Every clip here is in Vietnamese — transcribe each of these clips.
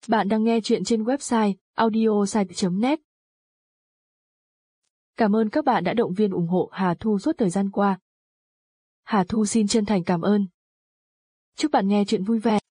Bạn đang nghe chuyện trên website audiosite.net. Cảm ơn các bạn đã động viên ủng hộ Hà Thu suốt thời gian qua. Hà Thu xin chân thành cảm ơn. Chúc bạn nghe chuyện vui vẻ.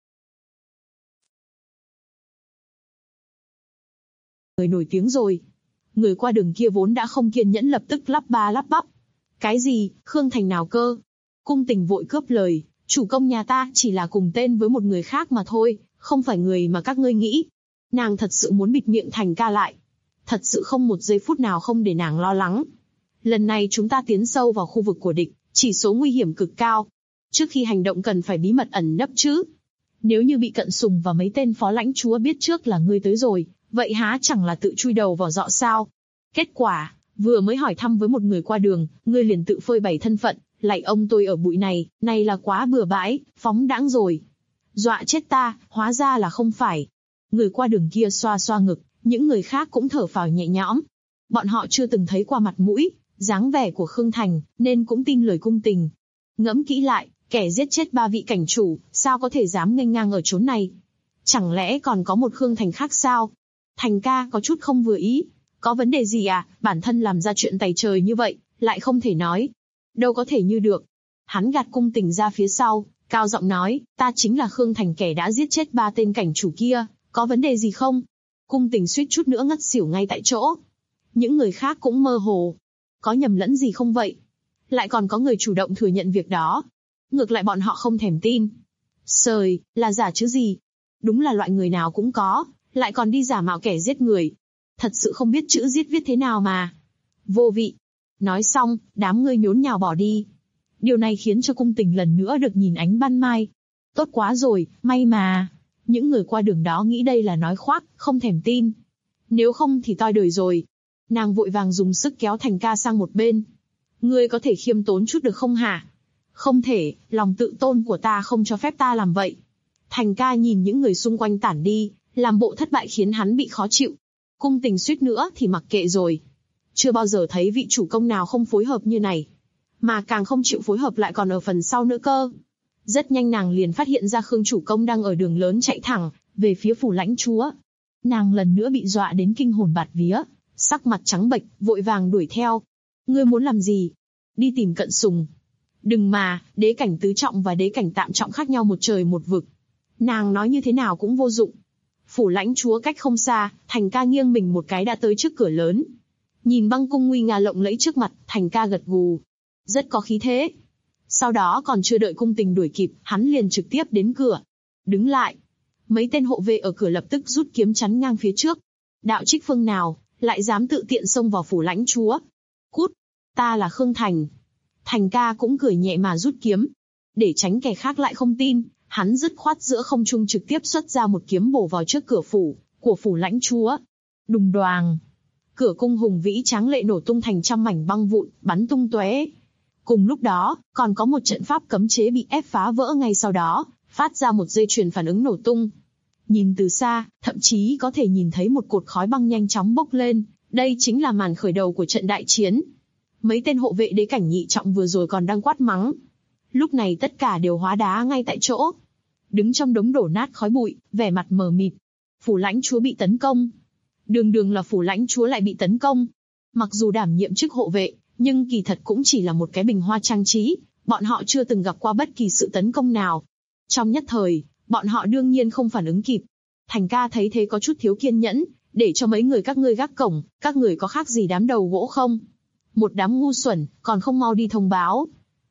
Người nổi tiếng rồi. Người qua đường kia vốn đã không kiên nhẫn lập tức lắp ba lắp bắp. Cái gì, Khương Thành nào cơ? Cung Tình vội cướp lời, chủ công nhà ta chỉ là cùng tên với một người khác mà thôi, không phải người mà các ngươi nghĩ. Nàng thật sự muốn bịt miệng Thành ca lại. Thật sự không một giây phút nào không để nàng lo lắng. Lần này chúng ta tiến sâu vào khu vực của địch, chỉ số nguy hiểm cực cao. Trước khi hành động cần phải bí mật ẩn nấp chứ. Nếu như bị Cận Sùng và mấy tên phó lãnh chúa biết trước là ngươi tới rồi, vậy há chẳng là tự chui đầu vào dọ sao? Kết quả, vừa mới hỏi thăm với một người qua đường, ngươi liền tự phơi bày thân phận, lạy ông tôi ở bụi này là quá bừa bãi, phóng đãng rồi. Dọa chết ta, hóa ra là không phải. Người qua đường kia xoa xoa ngực, những người khác cũng thở phào nhẹ nhõm. Bọn họ chưa từng thấy qua mặt mũi, dáng vẻ của Khương Thành, nên cũng tin lời Cung Tình. Ngẫm kỹ lại, kẻ giết chết 3 vị cảnh chủ, sao có thể dám nghênh ngang ở chốn này? Chẳng lẽ còn có một Khương Thành khác sao? Thành ca có chút không vừa ý. Có vấn đề gì à, bản thân làm ra chuyện tày trời như vậy, lại không thể nói. Đâu có thể như được. Hắn gạt Cung Tình ra phía sau, cao giọng nói, ta chính là Khương Thành kẻ đã giết chết 3 tên cảnh chủ kia, có vấn đề gì không? Cung Tình suýt chút nữa ngất xỉu ngay tại chỗ. Những người khác cũng mơ hồ. Có nhầm lẫn gì không vậy? Lại còn có người chủ động thừa nhận việc đó. Ngược lại bọn họ không thèm tin. Sời, là giả chứ gì? Đúng là loại người nào cũng có, lại còn đi giả mạo kẻ giết người. Thật sự không biết chữ giết viết thế nào mà. Vô vị. Nói xong, đám người nhốn nhào bỏ đi. Điều này khiến cho Cung Tình lần nữa được nhìn ánh ban mai. Tốt quá rồi, may mà. Những người qua đường đó nghĩ đây là nói khoác, không thèm tin. Nếu không thì toi đời rồi. Nàng vội vàng dùng sức kéo Thành ca sang một bên. Ngươi có thể khiêm tốn chút được không hả? Không thể, lòng tự tôn của ta không cho phép ta làm vậy. Thành ca nhìn những người xung quanh tản đi, làm bộ thất bại khiến hắn bị khó chịu. Cung Tình suýt nữa thì mặc kệ rồi. Chưa bao giờ thấy vị chủ công nào không phối hợp như này. Mà càng không chịu phối hợp lại còn ở phần sau nữa cơ. Rất nhanh nàng liền phát hiện ra Khương chủ công đang ở đường lớn chạy thẳng về phía phủ lãnh chúa. Nàng lần nữa bị dọa đến kinh hồn bạt vía, sắc mặt trắng bệch, vội vàng đuổi theo. Ngươi muốn làm gì? Đi tìm Cận Sùng. Đừng mà, đế cảnh tứ trọng và đế cảnh tạm trọng khác nhau một trời một vực. Nàng nói như thế nào cũng vô dụng. Phủ lãnh chúa cách không xa, Thành ca nghiêng mình một cái đã tới trước cửa lớn. Nhìn băng cung nguy nga lộng lẫy trước mặt, Thành ca gật gù. Rất có khí thế. Sau đó còn chưa đợi Cung Tình đuổi kịp, hắn liền trực tiếp đến cửa. Đứng lại. Mấy tên hộ vệ ở cửa lập tức rút kiếm chắn ngang phía trước. Đạo trích phương nào, lại dám tự tiện xông vào phủ lãnh chúa. Cút. Ta là Khương Thành. Thành ca cũng cười nhẹ mà rút kiếm. Để tránh kẻ khác lại không tin, hắn dứt khoát giữa không trung trực tiếp xuất ra một kiếm bổ vào trước cửa phủ của phủ lãnh chúa. Đùng đoàng. Cửa cung hùng vĩ tráng lệ nổ tung thành trăm mảnh băng vụn, bắn tung tóe. Cùng lúc đó, còn có một trận pháp cấm chế bị ép phá vỡ ngay sau đó, phát ra một dây chuyền phản ứng nổ tung. Nhìn từ xa, thậm chí có thể nhìn thấy một cột khói băng nhanh chóng bốc lên, đây chính là màn khởi đầu của trận đại chiến. Mấy tên hộ vệ đế cảnh nhị trọng vừa rồi còn đang quát mắng. Lúc này tất cả đều hóa đá ngay tại chỗ. Đứng trong đống đổ nát khói bụi, vẻ mặt mờ mịt. Phủ lãnh chúa bị tấn công. Đường đường là phủ lãnh chúa lại bị tấn công. Mặc dù đảm nhiệm chức hộ vệ, nhưng kỳ thật cũng chỉ là một cái bình hoa trang trí, bọn họ chưa từng gặp qua bất kỳ sự tấn công nào. Trong nhất thời, bọn họ đương nhiên không phản ứng kịp. Thành ca thấy thế có chút thiếu kiên nhẫn, để cho mấy người các ngươi gác cổng, các người có khác gì đám đầu gỗ không? Một đám ngu xuẩn, còn không mau đi thông báo.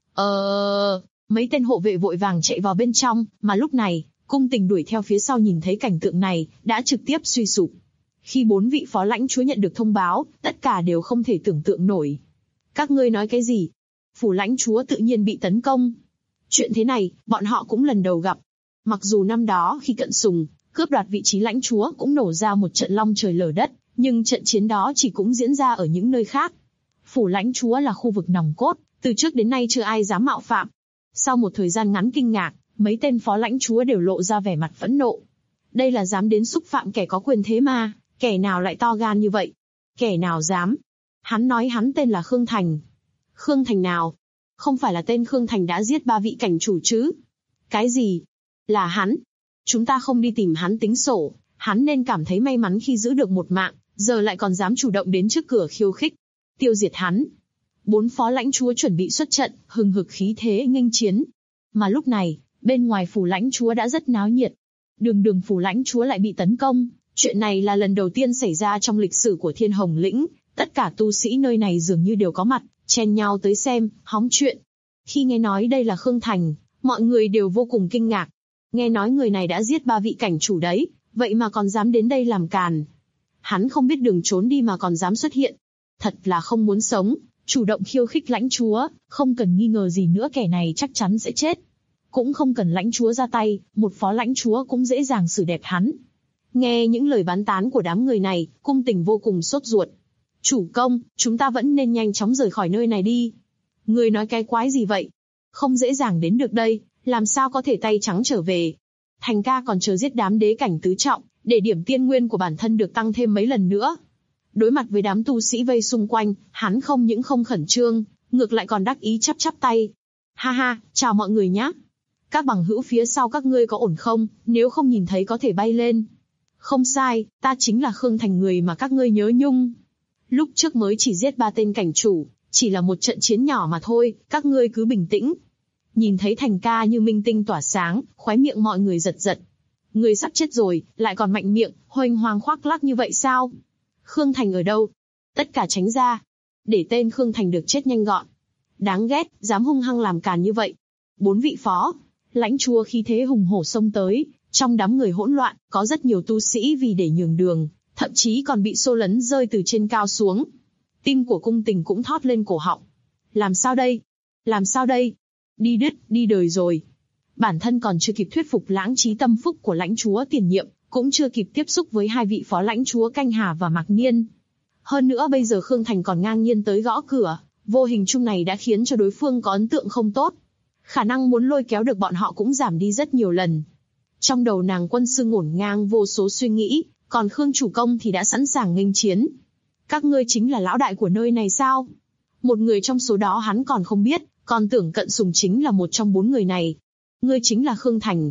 Mấy tên hộ vệ vội vàng chạy vào bên trong, mà lúc này, Cung Tình đuổi theo phía sau nhìn thấy cảnh tượng này, đã trực tiếp suy sụp. Khi 4 vị phó lãnh chúa nhận được thông báo, tất cả đều không thể tưởng tượng nổi. Các ngươi nói cái gì? Phủ lãnh chúa tự nhiên bị tấn công. Chuyện thế này, bọn họ cũng lần đầu gặp. Mặc dù năm đó khi Cận Sùng cướp đoạt vị trí lãnh chúa cũng nổ ra một trận long trời lở đất, nhưng trận chiến đó chỉ cũng diễn ra ở những nơi khác. Phủ lãnh chúa là khu vực nòng cốt, từ trước đến nay chưa ai dám mạo phạm. Sau một thời gian ngắn kinh ngạc, mấy tên phó lãnh chúa đều lộ ra vẻ mặt phẫn nộ. Đây là dám đến xúc phạm kẻ có quyền thế mà, kẻ nào lại to gan như vậy? Kẻ nào dám? Hắn nói hắn tên là Khương Thành. Khương Thành nào? Không phải là tên Khương Thành đã giết 3 vị cảnh chủ chứ? Cái gì? Là hắn? Chúng ta không đi tìm hắn tính sổ, hắn nên cảm thấy may mắn khi giữ được một mạng, giờ lại còn dám chủ động đến trước cửa khiêu khích. Tiêu diệt hắn. 4 phó lãnh chúa chuẩn bị xuất trận, hừng hực khí thế nghênh chiến. Mà lúc này, bên ngoài phủ lãnh chúa đã rất náo nhiệt. Đường phủ lãnh chúa lại bị tấn công. Chuyện này là lần đầu tiên xảy ra trong lịch sử của Thiên Hồng Lĩnh. Tất cả tu sĩ nơi này dường như đều có mặt, chen nhau tới xem, hóng chuyện. Khi nghe nói đây là Khương Thành, mọi người đều vô cùng kinh ngạc. Nghe nói người này đã giết 3 vị cảnh chủ đấy, vậy mà còn dám đến đây làm càn. Hắn không biết đường trốn đi mà còn dám xuất hiện. Thật là không muốn sống, chủ động khiêu khích lãnh chúa, không cần nghi ngờ gì nữa kẻ này chắc chắn sẽ chết. Cũng không cần lãnh chúa ra tay, một phó lãnh chúa cũng dễ dàng xử đẹp hắn. Nghe những lời bán tán của đám người này, Cung Tình vô cùng sốt ruột. Chủ công, chúng ta vẫn nên nhanh chóng rời khỏi nơi này đi. Người nói cái quái gì vậy? Không dễ dàng đến được đây, làm sao có thể tay trắng trở về? Thành ca còn chờ giết đám đế cảnh tứ trọng, để điểm tiên nguyên của bản thân được tăng thêm mấy lần nữa. Đối mặt với đám tu sĩ vây xung quanh, hắn không những không khẩn trương, ngược lại còn đắc ý chắp chắp tay. Ha ha, chào mọi người nhé. Các bằng hữu phía sau các ngươi có ổn không, nếu không nhìn thấy có thể bay lên. Không sai, ta chính là Khương Thành, người mà các ngươi nhớ nhung. Lúc trước mới chỉ giết 3 tên cảnh chủ, chỉ là một trận chiến nhỏ mà thôi, các ngươi cứ bình tĩnh. Nhìn thấy Thành ca như minh tinh tỏa sáng, khóe miệng mọi người giật giật. Người sắp chết rồi, lại còn mạnh miệng, huênh hoang khoác lác như vậy sao? Khương Thành ở đâu? Tất cả tránh ra. Để tên Khương Thành được chết nhanh gọn. Đáng ghét, dám hung hăng làm càn như vậy. 4 vị phó lãnh chúa khí thế hùng hổ xông tới, trong đám người hỗn loạn, có rất nhiều tu sĩ vì để nhường đường, thậm chí còn bị xô lấn rơi từ trên cao xuống. Tim của Cung Tình cũng thót lên cổ họng. Làm sao đây? Làm sao đây? Đi đứt, đi đời rồi. Bản thân còn chưa kịp thuyết phục lãng trí tâm phúc của lãnh chúa tiền nhiệm, cũng chưa kịp tiếp xúc với 2 vị phó lãnh chúa Canh Hà và Mạc Niên. Hơn nữa bây giờ Khương Thành còn ngang nhiên tới gõ cửa, vô hình chung này đã khiến cho đối phương có ấn tượng không tốt. Khả năng muốn lôi kéo được bọn họ cũng giảm đi rất nhiều lần. Trong đầu nàng Quân Sư ngổn ngang vô số suy nghĩ, còn Khương chủ công thì đã sẵn sàng nghênh chiến. Các ngươi chính là lão đại của nơi này sao? Một người trong số đó hắn còn không biết, còn tưởng Cận Sùng chính là một trong 4 người này. Ngươi chính là Khương Thành.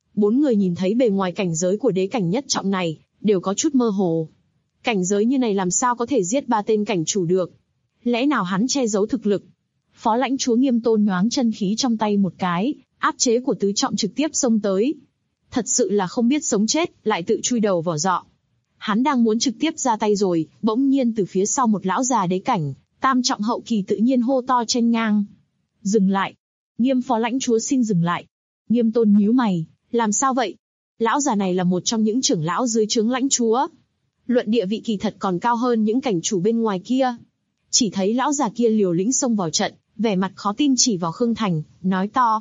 4 người nhìn thấy bề ngoài cảnh giới của đế cảnh nhất trọng này, đều có chút mơ hồ. Cảnh giới như này làm sao có thể giết 3 tên cảnh chủ được? Lẽ nào hắn che giấu thực lực? Phó lãnh chúa Nghiêm Tôn nhoáng chân khí trong tay một cái, áp chế của tứ trọng trực tiếp xông tới. Thật sự là không biết sống chết, lại tự chui đầu vào giọ. Hắn đang muốn trực tiếp ra tay rồi, bỗng nhiên từ phía sau một lão già đế cảnh, tam trọng hậu kỳ tự nhiên hô to chen ngang. Dừng lại. Nghiêm phó lãnh chúa xin dừng lại. Nghiêm Tôn nhíu mày, làm sao vậy? Lão già này là một trong những trưởng lão dưới trướng lãnh chúa. Luận địa vị kỳ thật còn cao hơn những cảnh chủ bên ngoài kia. Chỉ thấy lão già kia liều lĩnh xông vào trận, vẻ mặt khó tin chỉ vào Khương Thành, nói to,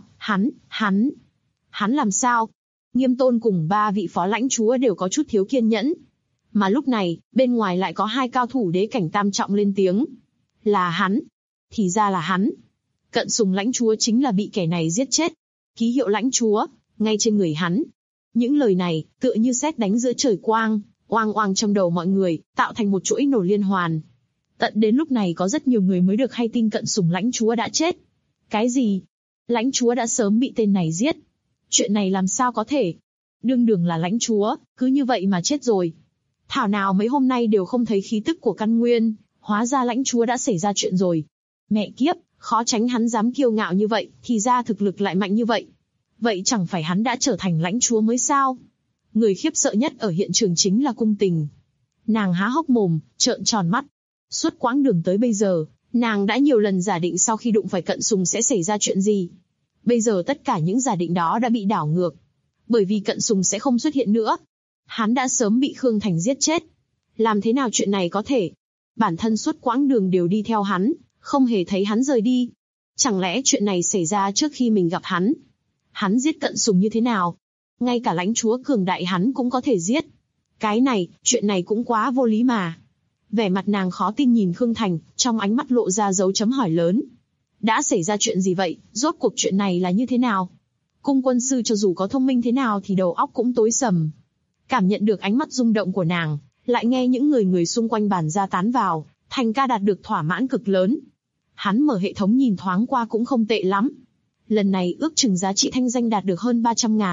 hắn làm sao? Nghiêm Tôn cùng 3 vị phó lãnh chúa đều có chút thiếu kiên nhẫn. Mà lúc này, bên ngoài lại có 2 cao thủ đế cảnh tam trọng lên tiếng. Là hắn. Thì ra là hắn. Cận Sùng lãnh chúa chính là bị kẻ này giết chết. Ký hiệu lãnh chúa, ngay trên người hắn. Những lời này, tựa như sét đánh giữa trời quang, oang oang trong đầu mọi người, tạo thành một chuỗi nổ liên hoàn. Tận đến lúc này có rất nhiều người mới được hay tin Cận Sùng lãnh chúa đã chết. Cái gì? Lãnh chúa đã sớm bị tên này giết. Chuyện này làm sao có thể? Đương đường là lãnh chúa, cứ như vậy mà chết rồi. Thảo nào mấy hôm nay đều không thấy khí tức của căn nguyên, hóa ra lãnh chúa đã xảy ra chuyện rồi. Mẹ kiếp, khó tránh hắn dám kiêu ngạo như vậy, thì ra thực lực lại mạnh như vậy. Vậy chẳng phải hắn đã trở thành lãnh chúa mới sao? Người khiếp sợ nhất ở hiện trường chính là Cung Tình. Nàng há hốc mồm, trợn tròn mắt. Suốt quãng đường tới bây giờ, nàng đã nhiều lần giả định sau khi đụng phải Cận Sùng sẽ xảy ra chuyện gì. Bây giờ tất cả những giả định đó đã bị đảo ngược. Bởi vì Cận Sùng sẽ không xuất hiện nữa. Hắn đã sớm bị Khương Thành giết chết. Làm thế nào chuyện này có thể? Bản thân suốt quãng đường đều đi theo hắn, không hề thấy hắn rời đi. Chẳng lẽ chuyện này xảy ra trước khi mình gặp hắn? Hắn giết Cận Sùng như thế nào? Ngay cả lãnh chúa cường đại hắn cũng có thể giết. Cái này, chuyện này cũng quá vô lý mà. Vẻ mặt nàng khó tin nhìn Khương Thành, trong ánh mắt lộ ra dấu chấm hỏi lớn. Đã xảy ra chuyện gì vậy, rốt cuộc chuyện này là như thế nào? Cung quân sư cho dù có thông minh thế nào thì đầu óc cũng tối sầm. Cảm nhận được ánh mắt rung động của nàng, lại nghe những người xung quanh bàn ra tán vào, Thành ca đạt được thỏa mãn cực lớn. Hắn mở hệ thống nhìn thoáng qua cũng không tệ lắm. Lần này ước chừng giá trị thanh danh đạt được hơn 300.000,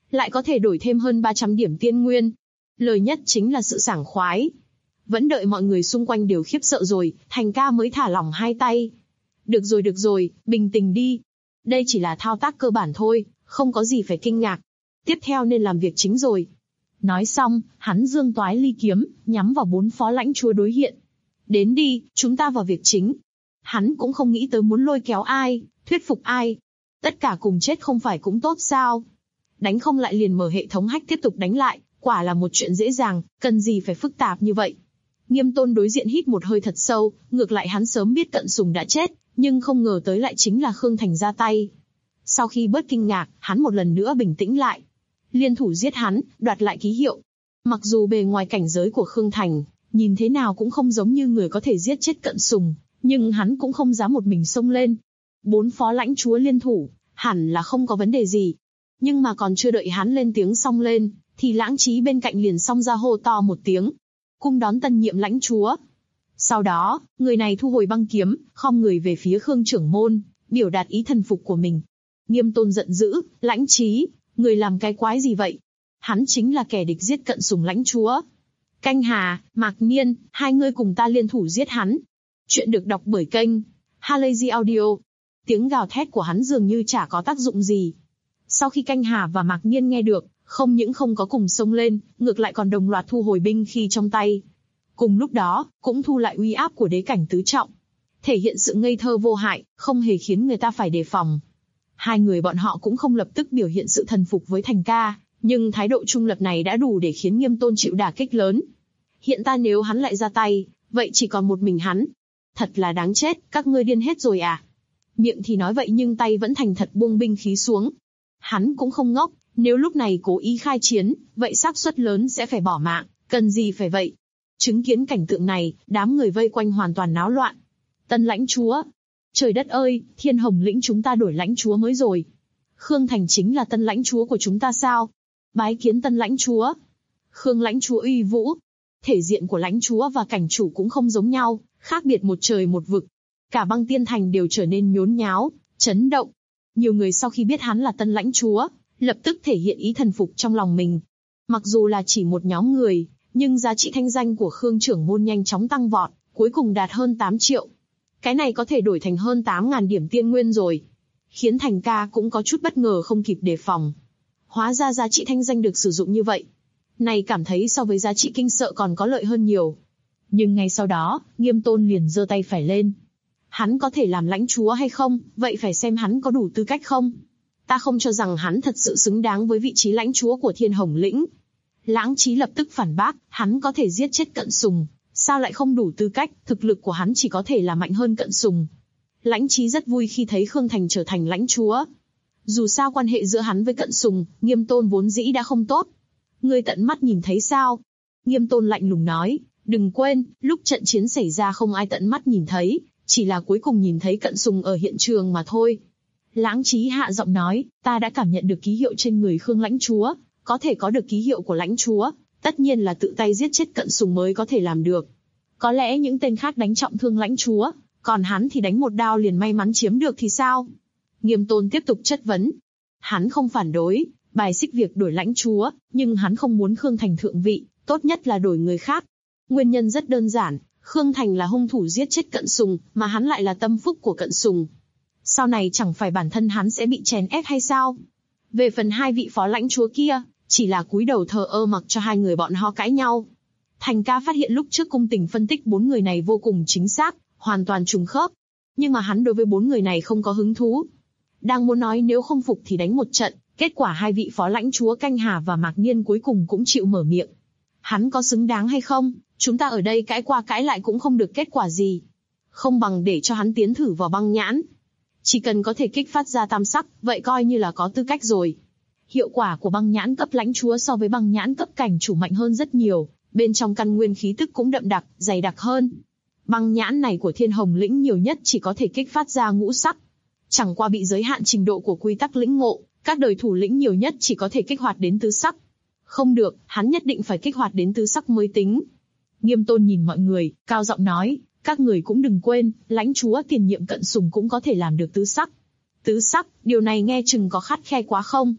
lại có thể đổi thêm hơn 300 điểm tiên nguyên. Lời nhất chính là sự sảng khoái. Vẫn đợi mọi người xung quanh đều khiếp sợ rồi, Thành ca mới thả lỏng hai tay. Được rồi, bình tĩnh đi. Đây chỉ là thao tác cơ bản thôi, không có gì phải kinh ngạc. Tiếp theo nên làm việc chính rồi. Nói xong, hắn giương toái ly kiếm, nhắm vào 4 phó lãnh chúa đối hiện. Đến đi, chúng ta vào việc chính. Hắn cũng không nghĩ tới muốn lôi kéo ai, thuyết phục ai. Tất cả cùng chết không phải cũng tốt sao? Đánh không lại liền mở hệ thống hack tiếp tục đánh lại, quả là một chuyện dễ dàng, cần gì phải phức tạp như vậy. Nghiêm Tôn đối diện hít một hơi thật sâu, ngược lại hắn sớm biết Cận Sùng đã chết, nhưng không ngờ tới lại chính là Khương Thành ra tay. Sau khi bớt kinh ngạc, hắn một lần nữa bình tĩnh lại. Liên thủ giết hắn, đoạt lại ký hiệu. Mặc dù bề ngoài cảnh giới của Khương Thành, nhìn thế nào cũng không giống như người có thể giết chết Cận Sùng, nhưng hắn cũng không dám một mình xông lên. 4 phó lãnh chúa liên thủ, hẳn là không có vấn đề gì. Nhưng mà còn chưa đợi hắn lên tiếng xông lên, thì Lãng Trí bên cạnh liền xông ra hô to một tiếng. Cung đón tân nhiệm lãnh chúa. Sau đó, người này thu hồi băng kiếm, khom người về phía Khương trưởng môn, biểu đạt ý thần phục của mình. Nghiêm Tôn giận dữ, Lãnh Trí, người làm cái quái gì vậy? Hắn chính là kẻ địch giết Cận Sùng lãnh chúa. Canh Hà, Mạc Niên, hai người cùng ta liên thủ giết hắn. Chuyện được đọc bởi kênh Halazy Audio. Tiếng gào thét của hắn dường như chả có tác dụng gì. Sau khi Canh Hà và Mạc Niên nghe được, không những không có cùng xông lên, ngược lại còn đồng loạt thu hồi binh khí trong tay. Cùng lúc đó, cũng thu lại uy áp của đế cảnh tứ trọng. Thể hiện sự ngây thơ vô hại, không hề khiến người ta phải đề phòng. Hai người bọn họ cũng không lập tức biểu hiện sự thần phục với Thành ca, nhưng thái độ trung lập này đã đủ để khiến Nghiêm Tôn chịu đả kích lớn. Hiện tại nếu hắn lại ra tay, vậy chỉ còn một mình hắn. Thật là đáng chết, các ngươi điên hết rồi à? Miệng thì nói vậy nhưng tay vẫn thành thật buông binh khí xuống. Hắn cũng không ngốc, nếu lúc này cố ý khai chiến, vậy xác suất lớn sẽ phải bỏ mạng, cần gì phải vậy? Chứng kiến cảnh tượng này, đám người vây quanh hoàn toàn náo loạn. Tân lãnh chúa! Trời đất ơi, Thiên Hồng lĩnh chúng ta đổi lãnh chúa mới rồi. Khương Thành chính là tân lãnh chúa của chúng ta sao? Bái kiến tân lãnh chúa. Khương lãnh chúa uy vũ. Thể diện của lãnh chúa và cảnh chủ cũng không giống nhau, khác biệt một trời một vực. Cả Băng Tiên Thành đều trở nên nhốn nháo, chấn động. Nhiều người sau khi biết hắn là tân lãnh chúa, lập tức thể hiện ý thần phục trong lòng mình. Mặc dù là chỉ một nhóm người, nhưng giá trị thanh danh của Khương trưởng môn nhanh chóng tăng vọt, cuối cùng đạt hơn 8 triệu. Cái này có thể đổi thành hơn 8.000 điểm tiên nguyên rồi. Khiến Thành ca cũng có chút bất ngờ không kịp đề phòng. Hóa ra giá trị thanh danh được sử dụng như vậy. Này cảm thấy so với giá trị kinh sợ còn có lợi hơn nhiều. Nhưng ngay sau đó, Nghiêm Tôn liền giơ tay phải lên. Hắn có thể làm lãnh chúa hay không, vậy phải xem hắn có đủ tư cách không. Ta không cho rằng hắn thật sự xứng đáng với vị trí lãnh chúa của Thiên Hồng lĩnh. Lãng Trí lập tức phản bác, hắn có thể giết chết Cận Sùng, sao lại không đủ tư cách, thực lực của hắn chỉ có thể là mạnh hơn Cận Sùng. Lãnh Trí rất vui khi thấy Khương Thành trở thành lãnh chúa. Dù sao quan hệ giữa hắn với Cận Sùng, Nghiêm Tôn vốn dĩ đã không tốt. Ngươi tận mắt nhìn thấy sao? Nghiêm Tôn lạnh lùng nói, đừng quên, lúc trận chiến xảy ra không ai tận mắt nhìn thấy, chỉ là cuối cùng nhìn thấy Cận Sùng ở hiện trường mà thôi. Lãng Trí hạ giọng nói, ta đã cảm nhận được ký hiệu trên người Khương lãnh chúa, có thể có được ký hiệu của lãnh chúa, tất nhiên là tự tay giết chết Cận Sùng mới có thể làm được. Có lẽ những tên khác đánh trọng thương lãnh chúa, còn hắn thì đánh một đao liền may mắn chiếm được thì sao? Nghiêm Tôn tiếp tục chất vấn. Hắn không phản đối, bài xích việc đổi lãnh chúa, nhưng hắn không muốn Khương Thành thượng vị, tốt nhất là đổi người khác. Nguyên nhân rất đơn giản, Khương Thành là hung thủ giết chết Cận Sùng, mà hắn lại là tâm phúc của Cận Sùng. Sau này chẳng phải bản thân hắn sẽ bị chèn ép hay sao? Về phần hai vị phó lãnh chúa kia, chỉ là cúi đầu thờ ơ mặc cho hai người bọn họ cãi nhau. Thành ca phát hiện lúc trước cung tình phân tích 4 người này vô cùng chính xác, hoàn toàn trùng khớp. Nhưng mà hắn đối với 4 người này không có hứng thú. Đang muốn nói nếu không phục thì đánh một trận, kết quả hai vị phó lãnh chúa Canh Hà và Mạc Niên cuối cùng cũng chịu mở miệng. Hắn có xứng đáng hay không, chúng ta ở đây cãi qua cãi lại cũng không được kết quả gì. Không bằng để cho hắn tiến thử vào băng nhãn. Chỉ cần có thể kích phát ra tam sắc, vậy coi như là có tư cách rồi. Hiệu quả của băng nhãn cấp lãnh chúa so với băng nhãn cấp cảnh chủ mạnh hơn rất nhiều, bên trong căn nguyên khí tức cũng đậm đặc, dày đặc hơn. Băng nhãn này của Thiên Hồng lĩnh nhiều nhất chỉ có thể kích phát ra ngũ sắc. Chẳng qua bị giới hạn trình độ của quy tắc lĩnh ngộ, các đời thủ lĩnh nhiều nhất chỉ có thể kích hoạt đến tứ sắc. Không được, hắn nhất định phải kích hoạt đến tứ sắc mới tính. Nghiêm Tôn nhìn mọi người, cao giọng nói, các người cũng đừng quên, lãnh chúa tiền nhiệm Cận Sùng cũng có thể làm được tứ sắc. Tứ sắc, điều này nghe chừng có khắt khe quá không?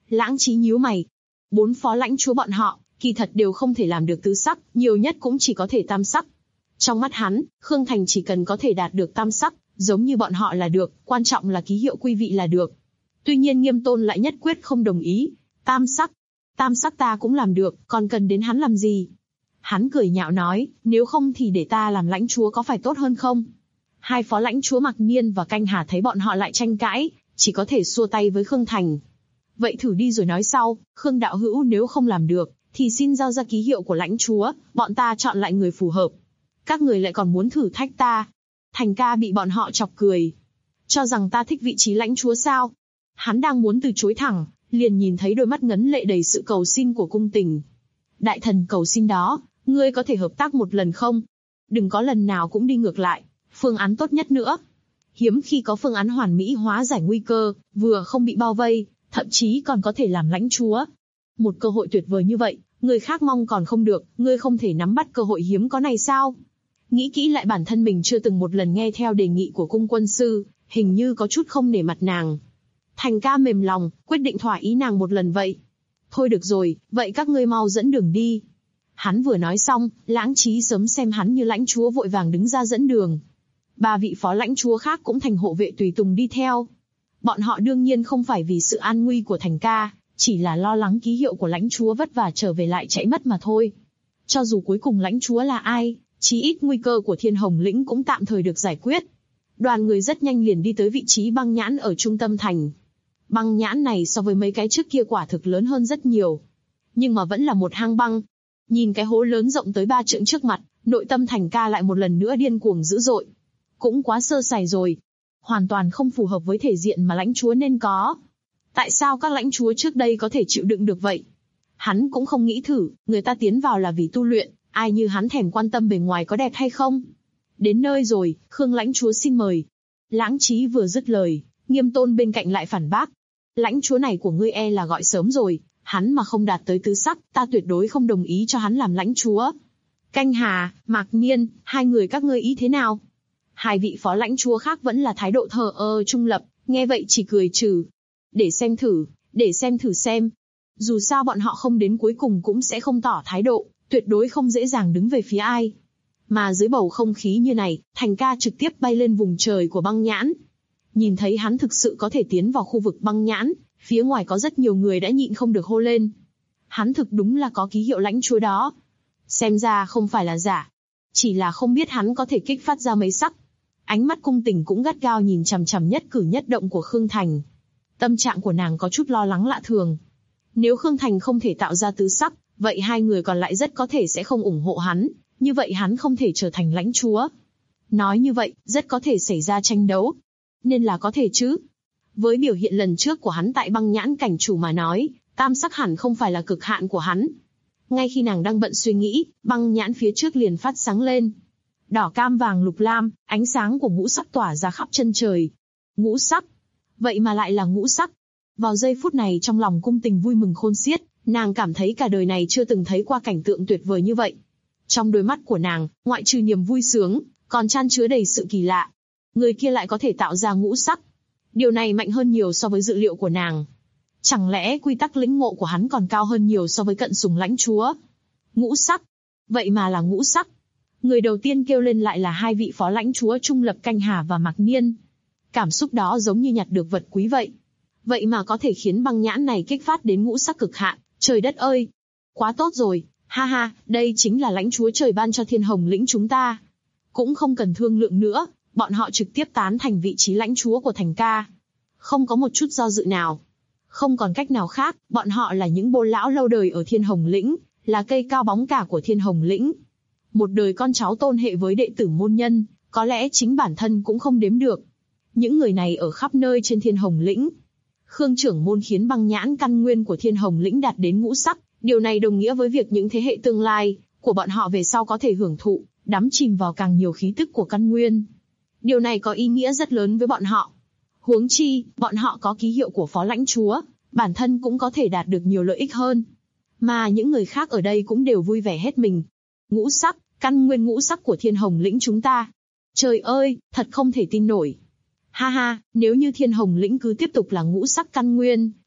Lãng Chí nhíu mày. 4 phó lãnh chúa bọn họ, kỳ thật đều không thể làm được tứ sắc, nhiều nhất cũng chỉ có thể tam sắc. Trong mắt hắn, Khương Thành chỉ cần có thể đạt được tam sắc, giống như bọn họ là được, quan trọng là ký hiệu quý vị là được. Tuy nhiên Nghiêm Tôn lại nhất quyết không đồng ý. Tam sắc ta cũng làm được, còn cần đến hắn làm gì? Hắn cười nhạo nói, nếu không thì để ta làm lãnh chúa có phải tốt hơn không? Hai phó lãnh chúa Mạc Niên và Canh Hà thấy bọn họ lại tranh cãi, chỉ có thể xua tay với Khương Thành. Vậy thử đi rồi nói sau, Khương đạo hữu nếu không làm được, thì xin giao ra ký hiệu của lãnh chúa, bọn ta chọn lại người phù hợp. Các người lại còn muốn thử thách ta. Thành ca bị bọn họ chọc cười. Cho rằng ta thích vị trí lãnh chúa sao? Hắn đang muốn từ chối thẳng, liền nhìn thấy đôi mắt ngấn lệ đầy sự cầu xin của cung tình. Đại thần cầu xin đó, ngươi có thể hợp tác một lần không? Đừng có lần nào cũng đi ngược lại, phương án tốt nhất nữa. Hiếm khi có phương án hoàn mỹ hóa giải nguy cơ, vừa không bị bao vây, thậm chí còn có thể làm lãnh chúa. Một cơ hội tuyệt vời như vậy, người khác mong còn không được, ngươi không thể nắm bắt cơ hội hiếm có này sao? Nghĩ kỹ lại bản thân mình chưa từng một lần nghe theo đề nghị của cung quân sư, hình như có chút không nể mặt nàng. Thành ca mềm lòng, quyết định thỏa ý nàng một lần vậy. Thôi được rồi, vậy các ngươi mau dẫn đường đi. Hắn vừa nói xong, Lãng Chí sớm xem hắn như lãnh chúa vội vàng đứng ra dẫn đường. 3 vị phó lãnh chúa khác cũng thành hộ vệ tùy tùng đi theo. Bọn họ đương nhiên không phải vì sự an nguy của Thành ca, chỉ là lo lắng ký hiệu của lãnh chúa vất vả trở về lại chạy mất mà thôi. Cho dù cuối cùng lãnh chúa là ai, chí ít nguy cơ của Thiên Hồng lĩnh cũng tạm thời được giải quyết. Đoàn người rất nhanh liền đi tới vị trí băng nhãn ở trung tâm thành. Băng nhãn này so với mấy cái trước kia quả thực lớn hơn rất nhiều. Nhưng mà vẫn là một hang băng. Nhìn cái hố lớn rộng tới 3 trượng trước mặt, nội tâm Thành ca lại một lần nữa điên cuồng dữ dội. Cũng quá sơ sài rồi. Hoàn toàn không phù hợp với thể diện mà lãnh chúa nên có. Tại sao các lãnh chúa trước đây có thể chịu đựng được vậy? Hắn cũng không nghĩ thử, người ta tiến vào là vì tu luyện, ai như hắn thèm quan tâm bề ngoài có đẹp hay không? Đến nơi rồi, Khương lãnh chúa xin mời. Lãng Chí vừa dứt lời, Nghiêm Tôn bên cạnh lại phản bác. Lãnh chúa này của ngươi e là gọi sớm rồi, hắn mà không đạt tới tứ sắc, ta tuyệt đối không đồng ý cho hắn làm lãnh chúa. Canh Hà, Mạc Niên, hai người các ngươi ý thế nào? Hai vị phó lãnh chúa khác vẫn là thái độ thờ ơ trung lập, nghe vậy chỉ cười trừ. Để xem thử xem. Dù sao bọn họ không đến cuối cùng cũng sẽ không tỏ thái độ, tuyệt đối không dễ dàng đứng về phía ai. Mà dưới bầu không khí như này, Thành ca trực tiếp bay lên vùng trời của băng nhãn. Nhìn thấy hắn thực sự có thể tiến vào khu vực băng nhãn, phía ngoài có rất nhiều người đã nhịn không được hô lên. Hắn thực đúng là có ký hiệu lãnh chúa đó. Xem ra không phải là giả. Chỉ là không biết hắn có thể kích phát ra mấy sắc. Ánh mắt cung tình cũng gắt gao nhìn chằm chằm nhất cử nhất động của Khương Thành. Tâm trạng của nàng có chút lo lắng lạ thường. Nếu Khương Thành không thể tạo ra tứ sắc, vậy hai người còn lại rất có thể sẽ không ủng hộ hắn, như vậy hắn không thể trở thành lãnh chúa. Nói như vậy, rất có thể xảy ra tranh đấu. Nên là có thể chứ. Với biểu hiện lần trước của hắn tại băng nhãn cảnh chủ mà nói, tam sắc hẳn không phải là cực hạn của hắn. Ngay khi nàng đang bận suy nghĩ, băng nhãn phía trước liền phát sáng lên. Đỏ cam vàng lục lam, ánh sáng của ngũ sắc tỏa ra khắp chân trời. Ngũ sắc. Vậy mà lại là ngũ sắc. Vào giây phút này trong lòng cung tình vui mừng khôn xiết, nàng cảm thấy cả đời này chưa từng thấy qua cảnh tượng tuyệt vời như vậy. Trong đôi mắt của nàng, ngoại trừ niềm vui sướng, còn chan chứa đầy sự kỳ lạ. Người kia lại có thể tạo ra ngũ sắc. Điều này mạnh hơn nhiều so với dự liệu của nàng. Chẳng lẽ quy tắc lĩnh ngộ của hắn còn cao hơn nhiều so với cận sùng lãnh chúa? Ngũ sắc. Vậy mà là ngũ sắc. Người đầu tiên kêu lên lại là hai vị phó lãnh chúa trung lập Canh Hà và Mạc Niên. Cảm xúc đó giống như nhặt được vật quý vậy. Vậy mà có thể khiến băng nhãn này kích phát đến ngũ sắc cực hạn, trời đất ơi! Quá tốt rồi, ha ha, đây chính là lãnh chúa trời ban cho Thiên Hồng lĩnh chúng ta. Cũng không cần thương lượng nữa, bọn họ trực tiếp tán thành vị trí lãnh chúa của Thành ca. Không có một chút do dự nào. Không còn cách nào khác, bọn họ là những bô lão lâu đời ở Thiên Hồng lĩnh, là cây cao bóng cả của Thiên Hồng lĩnh. Một đời con cháu tôn hệ với đệ tử môn nhân, có lẽ chính bản thân cũng không đếm được. Những người này ở khắp nơi trên Thiên Hồng lĩnh. Khương trưởng môn khiến băng nhãn căn nguyên của Thiên Hồng lĩnh đạt đến ngũ sắc, điều này đồng nghĩa với việc những thế hệ tương lai của bọn họ về sau có thể hưởng thụ, đắm chìm vào càng nhiều khí tức của căn nguyên. Điều này có ý nghĩa rất lớn với bọn họ. Huống chi, bọn họ có ký hiệu của phó lãnh chúa, bản thân cũng có thể đạt được nhiều lợi ích hơn. Mà những người khác ở đây cũng đều vui vẻ hết mình. Ngũ sắc, căn nguyên ngũ sắc của Thiên Hồng lĩnh chúng ta. Trời ơi, thật không thể tin nổi. Ha ha, nếu như Thiên Hồng lĩnh cứ tiếp tục là ngũ sắc căn nguyên,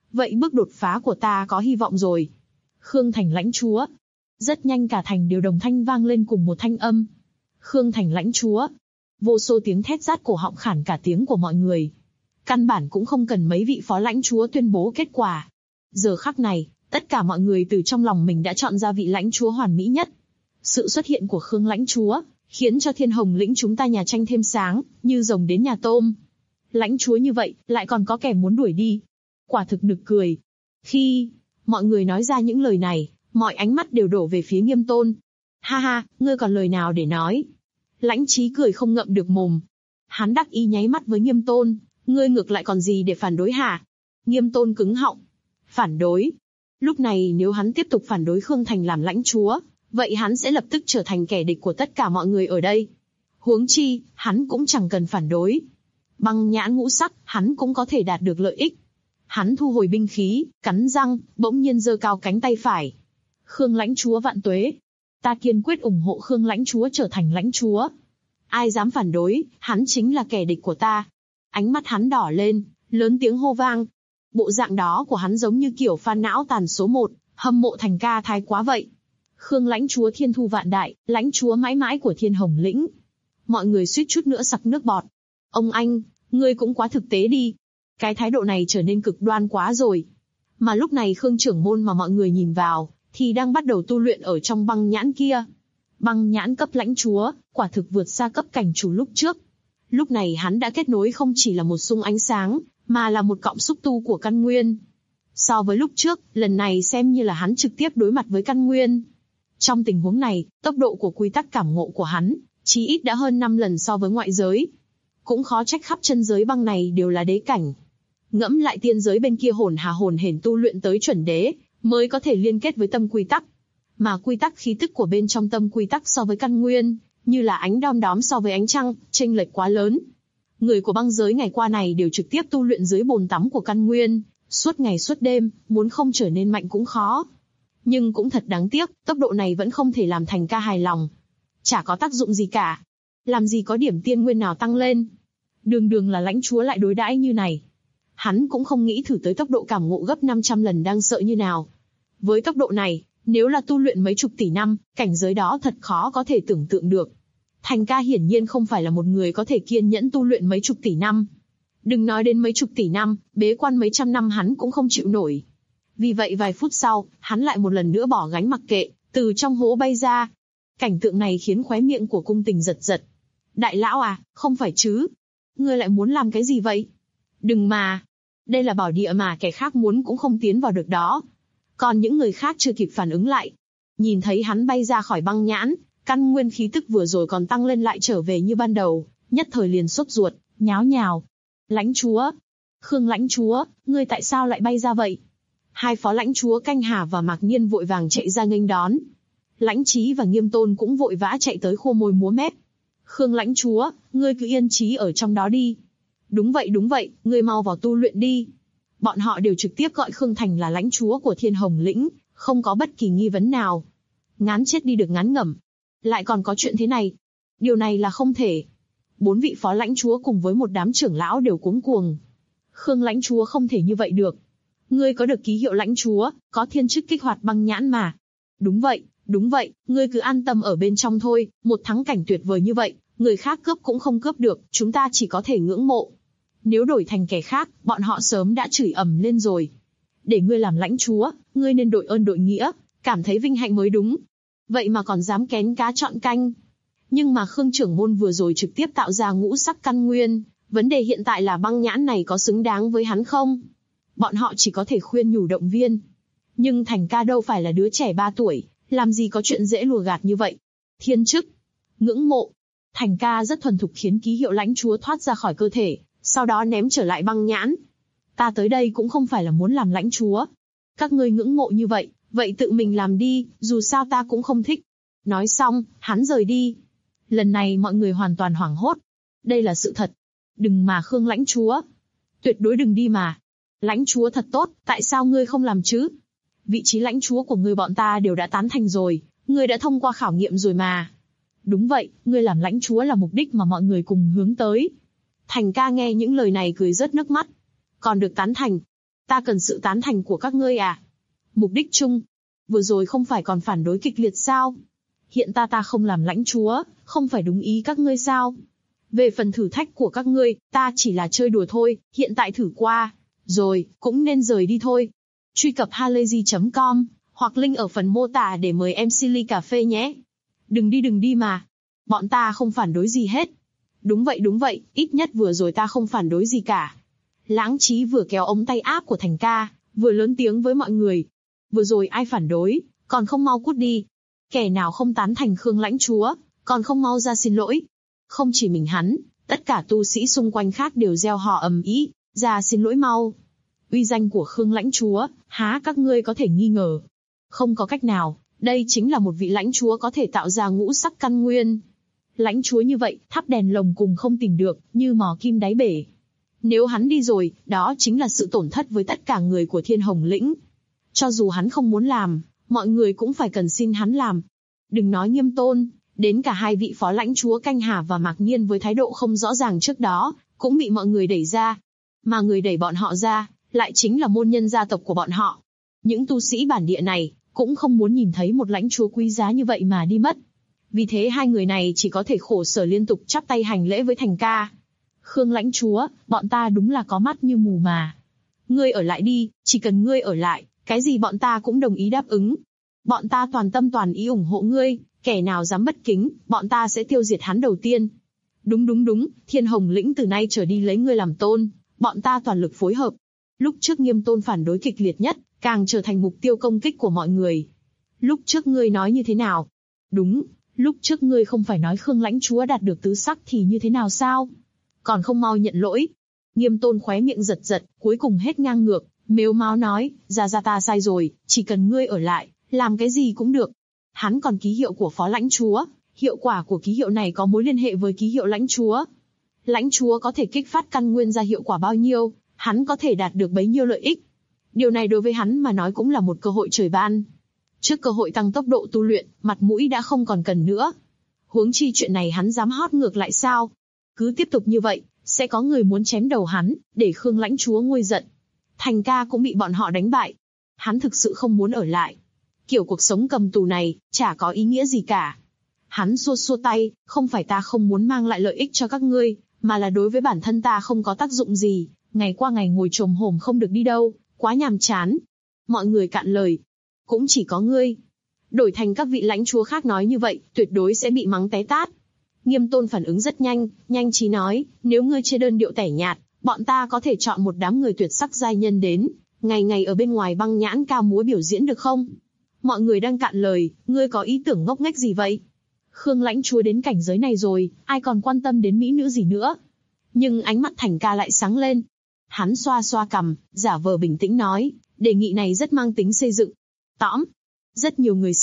Vậy bước đột phá của ta có hy vọng rồi. Khương Thành lãnh chúa. Rất nhanh cả thành đều đồng thanh vang lên cùng một thanh âm. Khương Thành lãnh chúa. Vô số tiếng thét rát cổ họng khản cả tiếng của mọi người. Căn bản cũng không cần mấy vị phó lãnh chúa tuyên bố kết quả. Giờ khắc này, tất cả mọi người từ trong lòng mình đã chọn ra vị lãnh chúa hoàn mỹ nhất. Sự xuất hiện của Khương lãnh chúa khiến cho Thiên Hồng lĩnh chúng ta nhà tranh thêm sáng, như rồng đến nhà tôm. Lãnh chúa như vậy, lại còn có kẻ muốn đuổi đi. Quả thực nực cười. Khi mọi người nói ra những lời này, mọi ánh mắt đều đổ về phía Nghiêm Tôn. Ha ha, ngươi còn lời nào để nói? Lãnh Chí cười không ngậm được mồm. Hắn đắc ý nháy mắt với Nghiêm Tôn, ngươi ngược lại còn gì để phản đối hả? Nghiêm Tôn cứng họng. Phản đối? Lúc này nếu hắn tiếp tục phản đối Khương Thành làm lãnh chúa, vậy hắn sẽ lập tức trở thành kẻ địch của tất cả mọi người ở đây. Huống chi, hắn cũng chẳng cần phản đối. Băng nhãn ngũ sắc, hắn cũng có thể đạt được lợi ích. Hắn thu hồi binh khí, cắn răng, bỗng nhiên giơ cao cánh tay phải. Khương lãnh chúa vạn tuế. Ta kiên quyết ủng hộ Khương lãnh chúa trở thành lãnh chúa. Ai dám phản đối, hắn chính là kẻ địch của ta. Ánh mắt hắn đỏ lên, lớn tiếng hô vang. Bộ dạng đó của hắn giống như kiểu fan não tàn số 1, hâm mộ Thành ca thái quá vậy. Khương lãnh chúa thiên thu vạn đại, lãnh chúa mãi mãi của Thiên Hồng lĩnh. Mọi người suýt chút nữa sặc nước bọt. Ông anh, ngươi cũng quá thực tế đi. Cái thái độ này trở nên cực đoan quá rồi. Mà lúc này Khương trưởng môn mà mọi người nhìn vào, thì đang bắt đầu tu luyện ở trong băng nhãn kia. Băng nhãn cấp lãnh chúa, quả thực vượt xa cấp cảnh chủ lúc trước. Lúc này hắn đã kết nối không chỉ là một xung ánh sáng, mà là một cọng xúc tu của căn nguyên. So với lúc trước, lần này xem như là hắn trực tiếp đối mặt với căn nguyên. Trong tình huống này, tốc độ của quy tắc cảm ngộ của hắn, chí ít đã hơn 5 lần so với ngoại giới. Cũng khó trách khắp chân giới băng này đều là đế cảnh. Ngẫm lại tiên giới bên kia hồn hà hồn hển tu luyện tới chuẩn đế, mới có thể liên kết với tâm quy tắc. Mà quy tắc khí tức của bên trong tâm quy tắc so với căn nguyên, như là ánh đom đóm so với ánh trăng, chênh lệch quá lớn. Người của băng giới ngày qua này đều trực tiếp tu luyện dưới bồn tắm của căn nguyên, suốt ngày suốt đêm, muốn không trở nên mạnh cũng khó. Nhưng cũng thật đáng tiếc, tốc độ này vẫn không thể làm Thành ca hài lòng. Chả có tác dụng gì cả. Làm gì có điểm tiên nguyên nào tăng lên. Đường đường là lãnh chúa lại đối đãi như này. Hắn cũng không nghĩ thử tới tốc độ cảm ngộ gấp 500 lần đang sợ như nào. Với tốc độ này, nếu là tu luyện mấy chục tỷ năm, cảnh giới đó thật khó có thể tưởng tượng được. Thành ca hiển nhiên không phải là một người có thể kiên nhẫn tu luyện mấy chục tỷ năm. Đừng nói đến mấy chục tỷ năm, bế quan mấy trăm năm hắn cũng không chịu nổi. Vì vậy vài phút sau, hắn lại một lần nữa bỏ gánh mặc kệ, từ trong hố bay ra. Cảnh tượng này khiến khóe miệng của cung tình giật giật. Đại lão à, không phải chứ? Ngươi lại muốn làm cái gì vậy? Đừng mà. Đây là bảo địa mà kẻ khác muốn cũng không tiến vào được đó. Còn những người khác chưa kịp phản ứng lại. Nhìn thấy hắn bay ra khỏi băng nhãn, căn nguyên khí tức vừa rồi còn tăng lên lại trở về như ban đầu, nhất thời liền sốt ruột, nháo nhào. Lãnh chúa! Khương lãnh chúa, ngươi tại sao lại bay ra vậy? Hai phó lãnh chúa Canh Hà và Mạc Nhiên vội vàng chạy ra nghênh đón. Lãnh Chí và Nghiêm Tôn cũng vội vã chạy tới khô môi múa mép. Khương lãnh chúa, ngươi cứ yên trí ở trong đó đi. Đúng vậy, ngươi mau vào tu luyện đi. Bọn họ đều trực tiếp gọi Khương Thành là lãnh chúa của Thiên Hồng lĩnh, không có bất kỳ nghi vấn nào. Ngán chết đi được ngán ngẩm. Lại còn có chuyện thế này. Điều này là không thể. 4 vị phó lãnh chúa cùng với một đám trưởng lão đều cuống cuồng. Khương lãnh chúa không thể như vậy được. Ngươi có được ký hiệu lãnh chúa, có thiên chức kích hoạt băng nhãn mà. Đúng vậy, ngươi cứ an tâm ở bên trong thôi, một thắng cảnh tuyệt vời như vậy, người khác cướp cũng không cướp được, chúng ta chỉ có thể ngưỡng mộ. Nếu đổi thành kẻ khác, bọn họ sớm đã chửi ầm lên rồi. Để ngươi làm lãnh chúa, ngươi nên đội ơn đội nghĩa, cảm thấy vinh hạnh mới đúng. Vậy mà còn dám kén cá chọn canh. Nhưng mà Khương trưởng môn vừa rồi trực tiếp tạo ra ngũ sắc căn nguyên, vấn đề hiện tại là băng nhãn này có xứng đáng với hắn không? Bọn họ chỉ có thể khuyên nhủ động viên. Nhưng Thành ca đâu phải là đứa trẻ 3 tuổi, làm gì có chuyện dễ lùa gạt như vậy. Thiên chức, ngưỡng mộ. Thành ca rất thuần thục khiến ký hiệu lãnh chúa thoát ra khỏi cơ thể, sau đó ném trở lại băng nhãn. Ta tới đây cũng không phải là muốn làm lãnh chúa. Các ngươi ngưỡng mộ như vậy, vậy tự mình làm đi, dù sao ta cũng không thích. Nói xong, hắn rời đi. Lần này mọi người hoàn toàn hoảng hốt. Đây là sự thật. Đừng mà Khương lãnh chúa. Tuyệt đối đừng đi mà. Lãnh chúa thật tốt, tại sao ngươi không làm chứ? Vị trí lãnh chúa của ngươi bọn ta đều đã tán thành rồi, ngươi đã thông qua khảo nghiệm rồi mà. Đúng vậy, ngươi làm lãnh chúa là mục đích mà mọi người cùng hướng tới. Thành ca nghe những lời này cười rớt nước mắt. Còn được tán thành. Ta cần sự tán thành của các ngươi à? Mục đích chung. Vừa rồi không phải còn phản đối kịch liệt sao? Hiện ta không làm lãnh chúa, không phải đúng ý các ngươi sao? Về phần thử thách của các ngươi, ta chỉ là chơi đùa thôi, hiện tại thử qua, rồi, cũng nên rời đi thôi. Truy cập halayzi.com, hoặc link ở phần mô tả để mời MC ly cà phê nhé. Đừng đi mà. Bọn ta không phản đối gì hết. Đúng vậy, ít nhất vừa rồi ta không phản đối gì cả. Lãng Chí vừa kéo ống tay áp của Thành ca, vừa lớn tiếng với mọi người. Vừa rồi ai phản đối, còn không mau cút đi. Kẻ nào không tán thành Khương lãnh chúa, còn không mau ra xin lỗi. Không chỉ mình hắn, tất cả tu sĩ xung quanh khác đều reo hò ầm ĩ, ra xin lỗi mau. Uy danh của Khương lãnh chúa, há các ngươi có thể nghi ngờ. Không có cách nào, đây chính là một vị lãnh chúa có thể tạo ra ngũ sắc căn nguyên. Lãnh chúa như vậy, thắp đèn lồng cùng không tìm được, như mò kim đáy bể. Nếu hắn đi rồi, đó chính là sự tổn thất với tất cả người của Thiên Hồng Lĩnh. Cho dù hắn không muốn làm, mọi người cũng phải cần xin hắn làm. Đừng nói Nghiêm Tôn, đến cả hai vị phó lãnh chúa Canh Hà và Mạc Nhiên với thái độ không rõ ràng trước đó, cũng bị mọi người đẩy ra. Mà người đẩy bọn họ ra, lại chính là môn nhân gia tộc của bọn họ. Những tu sĩ bản địa này, cũng không muốn nhìn thấy một lãnh chúa quý giá như vậy mà đi mất. Vì thế hai người này chỉ có thể khổ sở liên tục chắp tay hành lễ với Thành ca. Khương lãnh chúa, bọn ta đúng là có mắt như mù mà. Ngươi ở lại đi, chỉ cần ngươi ở lại, cái gì bọn ta cũng đồng ý đáp ứng. Bọn ta toàn tâm toàn ý ủng hộ ngươi, kẻ nào dám bất kính, bọn ta sẽ tiêu diệt hắn đầu tiên. Đúng, Thiên Hồng Lĩnh từ nay trở đi lấy ngươi làm tôn, bọn ta toàn lực phối hợp. Lúc trước Nghiêm Tôn phản đối kịch liệt nhất, càng trở thành mục tiêu công kích của mọi người. Lúc trước ngươi nói như thế nào? Đúng, lúc trước ngươi không phải nói Khương lãnh chúa đạt được tứ sắc thì như thế nào sao? Còn không mau nhận lỗi. Nghiêm Tôn khóe miệng giật, cuối cùng hết ngang ngược, mếu máo nói, ra ta sai rồi, chỉ cần ngươi ở lại, làm cái gì cũng được. Hắn còn ký hiệu của phó lãnh chúa, hiệu quả của ký hiệu này có mối liên hệ với ký hiệu lãnh chúa. Lãnh chúa có thể kích phát căn nguyên ra hiệu quả bao nhiêu, hắn có thể đạt được bấy nhiêu lợi ích. Điều này đối với hắn mà nói cũng là một cơ hội trời ban. Trước cơ hội tăng tốc độ tu luyện, mặt mũi đã không còn cần nữa. Huống chi chuyện này hắn dám hót ngược lại sao? Cứ tiếp tục như vậy, sẽ có người muốn chém đầu hắn, để Khương lãnh chúa nguôi giận. Thành ca cũng bị bọn họ đánh bại. Hắn thực sự không muốn ở lại. Kiểu cuộc sống cầm tù này, chả có ý nghĩa gì cả. Hắn xua tay, không phải ta không muốn mang lại lợi ích cho các ngươi, mà là đối với bản thân ta không có tác dụng gì, ngày qua ngày ngồi chồm hổm không được đi đâu, quá nhàm chán. Mọi người cạn lời. Cũng chỉ có ngươi. Đổi thành các vị lãnh chúa khác nói như vậy, tuyệt đối sẽ bị mắng té tát. Nghiêm Tôn phản ứng rất nhanh trí nói, nếu ngươi chê đơn điệu tẻ nhạt, bọn ta có thể chọn một đám người tuyệt sắc giai nhân đến, ngày ở bên ngoài băng nhãn ca múa biểu diễn được không? Mọi người đang cạn lời, ngươi có ý tưởng ngốc nghếch gì vậy? Khương lãnh chúa đến cảnh giới này rồi, ai còn quan tâm đến mỹ nữ gì nữa? Nhưng ánh mắt Thành ca lại sáng lên. Hắn xoa cằm, giả vờ bình tĩnh nói, đề nghị này rất mang tính xây dựng. Tõm. Rất nhiều người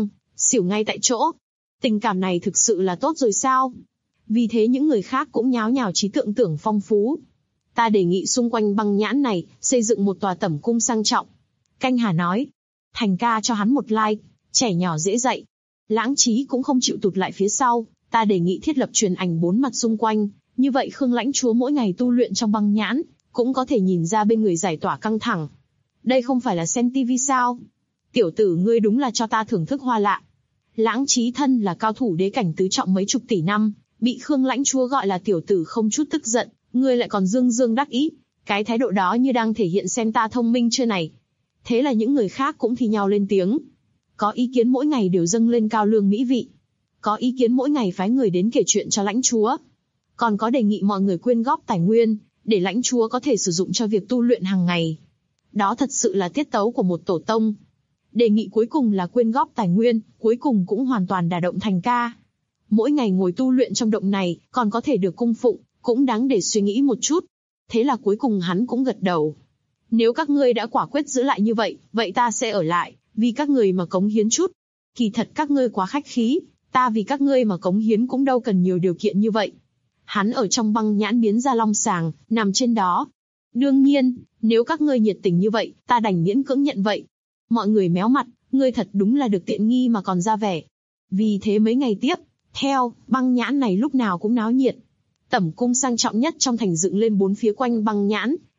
xỉu ngay tại chỗ. Tình cảm này thực sự là tốt rồi sao? Vì thế những người khác cũng nháo nhào trí tưởng phong phú. Ta đề nghị xung quanh băng nhãn này, xây dựng một tòa tẩm cung sang trọng. Canh Hà nói. Thành ca cho hắn một like, trẻ nhỏ dễ dạy. Lãng Chí cũng không chịu tụt lại phía sau, ta đề nghị thiết lập truyền ảnh 4 mặt xung quanh, như vậy Khương lãnh chúa mỗi ngày tu luyện trong băng nhãn, cũng có thể nhìn ra bên người giải tỏa căng thẳng. Đây không phải là xem tivi sao? Tiểu tử ngươi đúng là cho ta thưởng thức hoa lạ. Lãng Chí thân là cao thủ đế cảnh tứ trọng mấy chục tỷ năm, bị Khương lãnh chúa gọi là tiểu tử không chút tức giận, ngươi lại còn dương đắc ý, cái thái độ đó như đang thể hiện xem ta thông minh chưa này. Thế là những người khác cũng thi nhau lên tiếng. Có ý kiến mỗi ngày đều dâng lên cao lương mỹ vị. Có ý kiến mỗi ngày phái người đến kể chuyện cho lãnh chúa. Còn có đề nghị mọi người quyên góp tài nguyên, để lãnh chúa có thể sử dụng cho việc tu luyện hàng ngày. Đó thật sự là tiết tấu của một tổ tông. Đề nghị cuối cùng là quyên góp tài nguyên, cuối cùng cũng hoàn toàn đả động Thành ca. Mỗi ngày ngồi tu luyện trong động này, còn có thể được cung phụng, cũng đáng để suy nghĩ một chút. Thế là cuối cùng hắn cũng gật đầu. Nếu các ngươi đã quả quyết giữ lại như vậy, vậy ta sẽ ở lại, vì các ngươi mà cống hiến chút. Kỳ thật các ngươi quá khách khí, ta vì các ngươi mà cống hiến cũng đâu cần nhiều điều kiện như vậy. Hắn ở trong băng nhãn biến ra long sàng, nằm trên đó. Đương nhiên, nếu các ngươi nhiệt tình như vậy, ta đành miễn cưỡng nhận vậy. Mọi người méo mặt, ngươi thật đúng là được tiện nghi mà còn ra vẻ. Vì thế mấy ngày tiếp theo, băng nhãn này lúc nào cũng náo nhiệt. Tẩm cung sang trọng nhất trong thành dựng lên 4 phía quanh băng nhãn,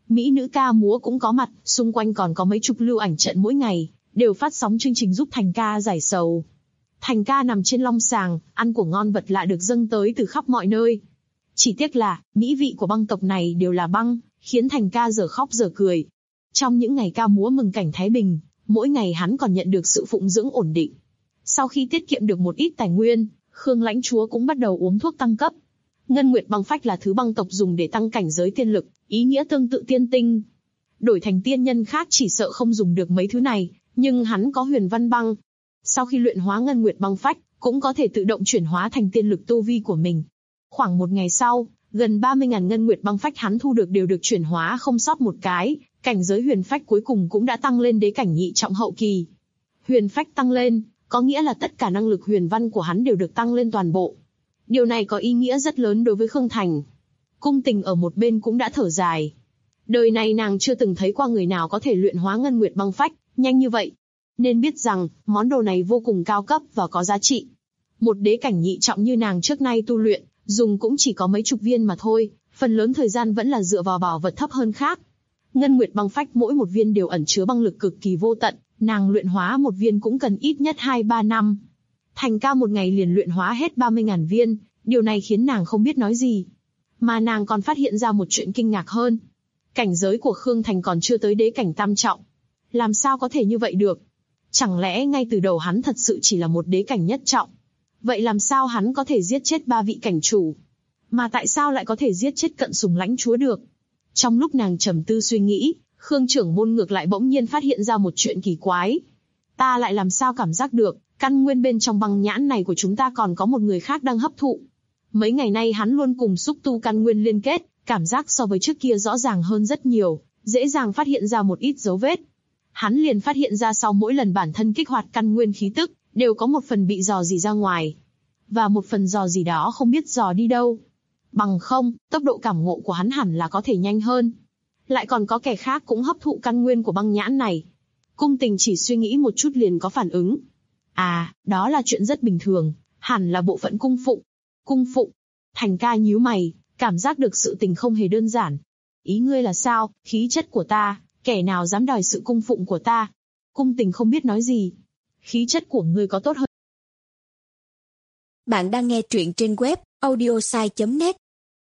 Mỹ nữ ca múa cũng có mặt, xung quanh còn có mấy chục lưu ảnh trận mỗi ngày, đều phát sóng chương trình giúp Thành ca giải sầu. Thành ca nằm trên long sàng, ăn của ngon vật lạ được dâng tới từ khắp mọi nơi. Chỉ tiếc là, mỹ vị của băng tộc này đều là băng, khiến Thành ca giờ khóc giờ cười. Trong những ngày ca múa mừng cảnh Thái Bình, mỗi ngày hắn còn nhận được sự phụng dưỡng ổn định. Sau khi tiết kiệm được một ít tài nguyên, Khương lãnh chúa cũng bắt đầu uống thuốc tăng cấp. Ngân Nguyệt băng phách là thứ băng tộc dùng để tăng cảnh giới tiên lực, ý nghĩa tương tự tiên tinh. Đổi thành tiên nhân khác chỉ sợ không dùng được mấy thứ này, nhưng hắn có huyền văn băng. Sau khi luyện hóa Ngân Nguyệt băng phách, cũng có thể tự động chuyển hóa thành tiên lực tu vi của mình. Khoảng một ngày sau, gần 30.000 Ngân Nguyệt băng phách hắn thu được đều được chuyển hóa không sót một cái, cảnh giới huyền phách cuối cùng cũng đã tăng lên đế cảnh nhị trọng hậu kỳ. Huyền phách tăng lên, có nghĩa là tất cả năng lực huyền văn của hắn đều được tăng lên toàn bộ. Điều này có ý nghĩa rất lớn đối với Khương Thành. Cung Tình ở một bên cũng đã thở dài. Đời này nàng chưa từng thấy qua người nào có thể luyện hóa Ngân Nguyệt băng phách nhanh như vậy. Nên biết rằng, món đồ này vô cùng cao cấp và có giá trị. Một đế cảnh nhị trọng như nàng trước nay tu luyện, dùng cũng chỉ có mấy chục viên mà thôi, phần lớn thời gian vẫn là dựa vào bảo vật thấp hơn khác. Ngân Nguyệt băng phách mỗi một viên đều ẩn chứa băng lực cực kỳ vô tận, nàng luyện hóa một viên cũng cần ít nhất 2-3 năm. Thành ca một ngày liền luyện hóa hết 30.000 viên, điều này khiến nàng không biết nói gì. Mà nàng còn phát hiện ra một chuyện kinh ngạc hơn. Cảnh giới của Khương Thành còn chưa tới đế cảnh tam trọng. Làm sao có thể như vậy được? Chẳng lẽ ngay từ đầu hắn thật sự chỉ là một đế cảnh nhất trọng? Vậy làm sao hắn có thể giết chết 3 vị cảnh chủ? Mà tại sao lại có thể giết chết Cận Sùng lãnh chúa được? Trong lúc nàng trầm tư suy nghĩ, Khương trưởng môn ngược lại bỗng nhiên phát hiện ra một chuyện kỳ quái. Ta lại làm sao cảm giác được, căn nguyên bên trong băng nhãn này của chúng ta còn có một người khác đang hấp thụ. Mấy ngày nay hắn luôn cùng xúc tu căn nguyên liên kết, cảm giác so với trước kia rõ ràng hơn rất nhiều, dễ dàng phát hiện ra một ít dấu vết. Hắn liền phát hiện ra sau mỗi lần bản thân kích hoạt căn nguyên khí tức, đều có một phần bị dò dỉ ra ngoài. Và một phần dò dỉ đó không biết dò đi đâu. Bằng không, tốc độ cảm ngộ của hắn hẳn là có thể nhanh hơn. Lại còn có kẻ khác cũng hấp thụ căn nguyên của băng nhãn này. Cung Tình chỉ suy nghĩ một chút liền có phản ứng. À, đó là chuyện rất bình thường, hẳn là bộ phận cung phụng. Cung phụng? Thành ca nhíu mày, cảm giác được sự tình không hề đơn giản. Ý ngươi là sao? Khí chất của ta, kẻ nào dám đòi sự cung phụng của ta? Cung Tình không biết nói gì. Khí chất của ngươi có tốt hơn. Bạn đang nghe truyện trên web audiosai.net.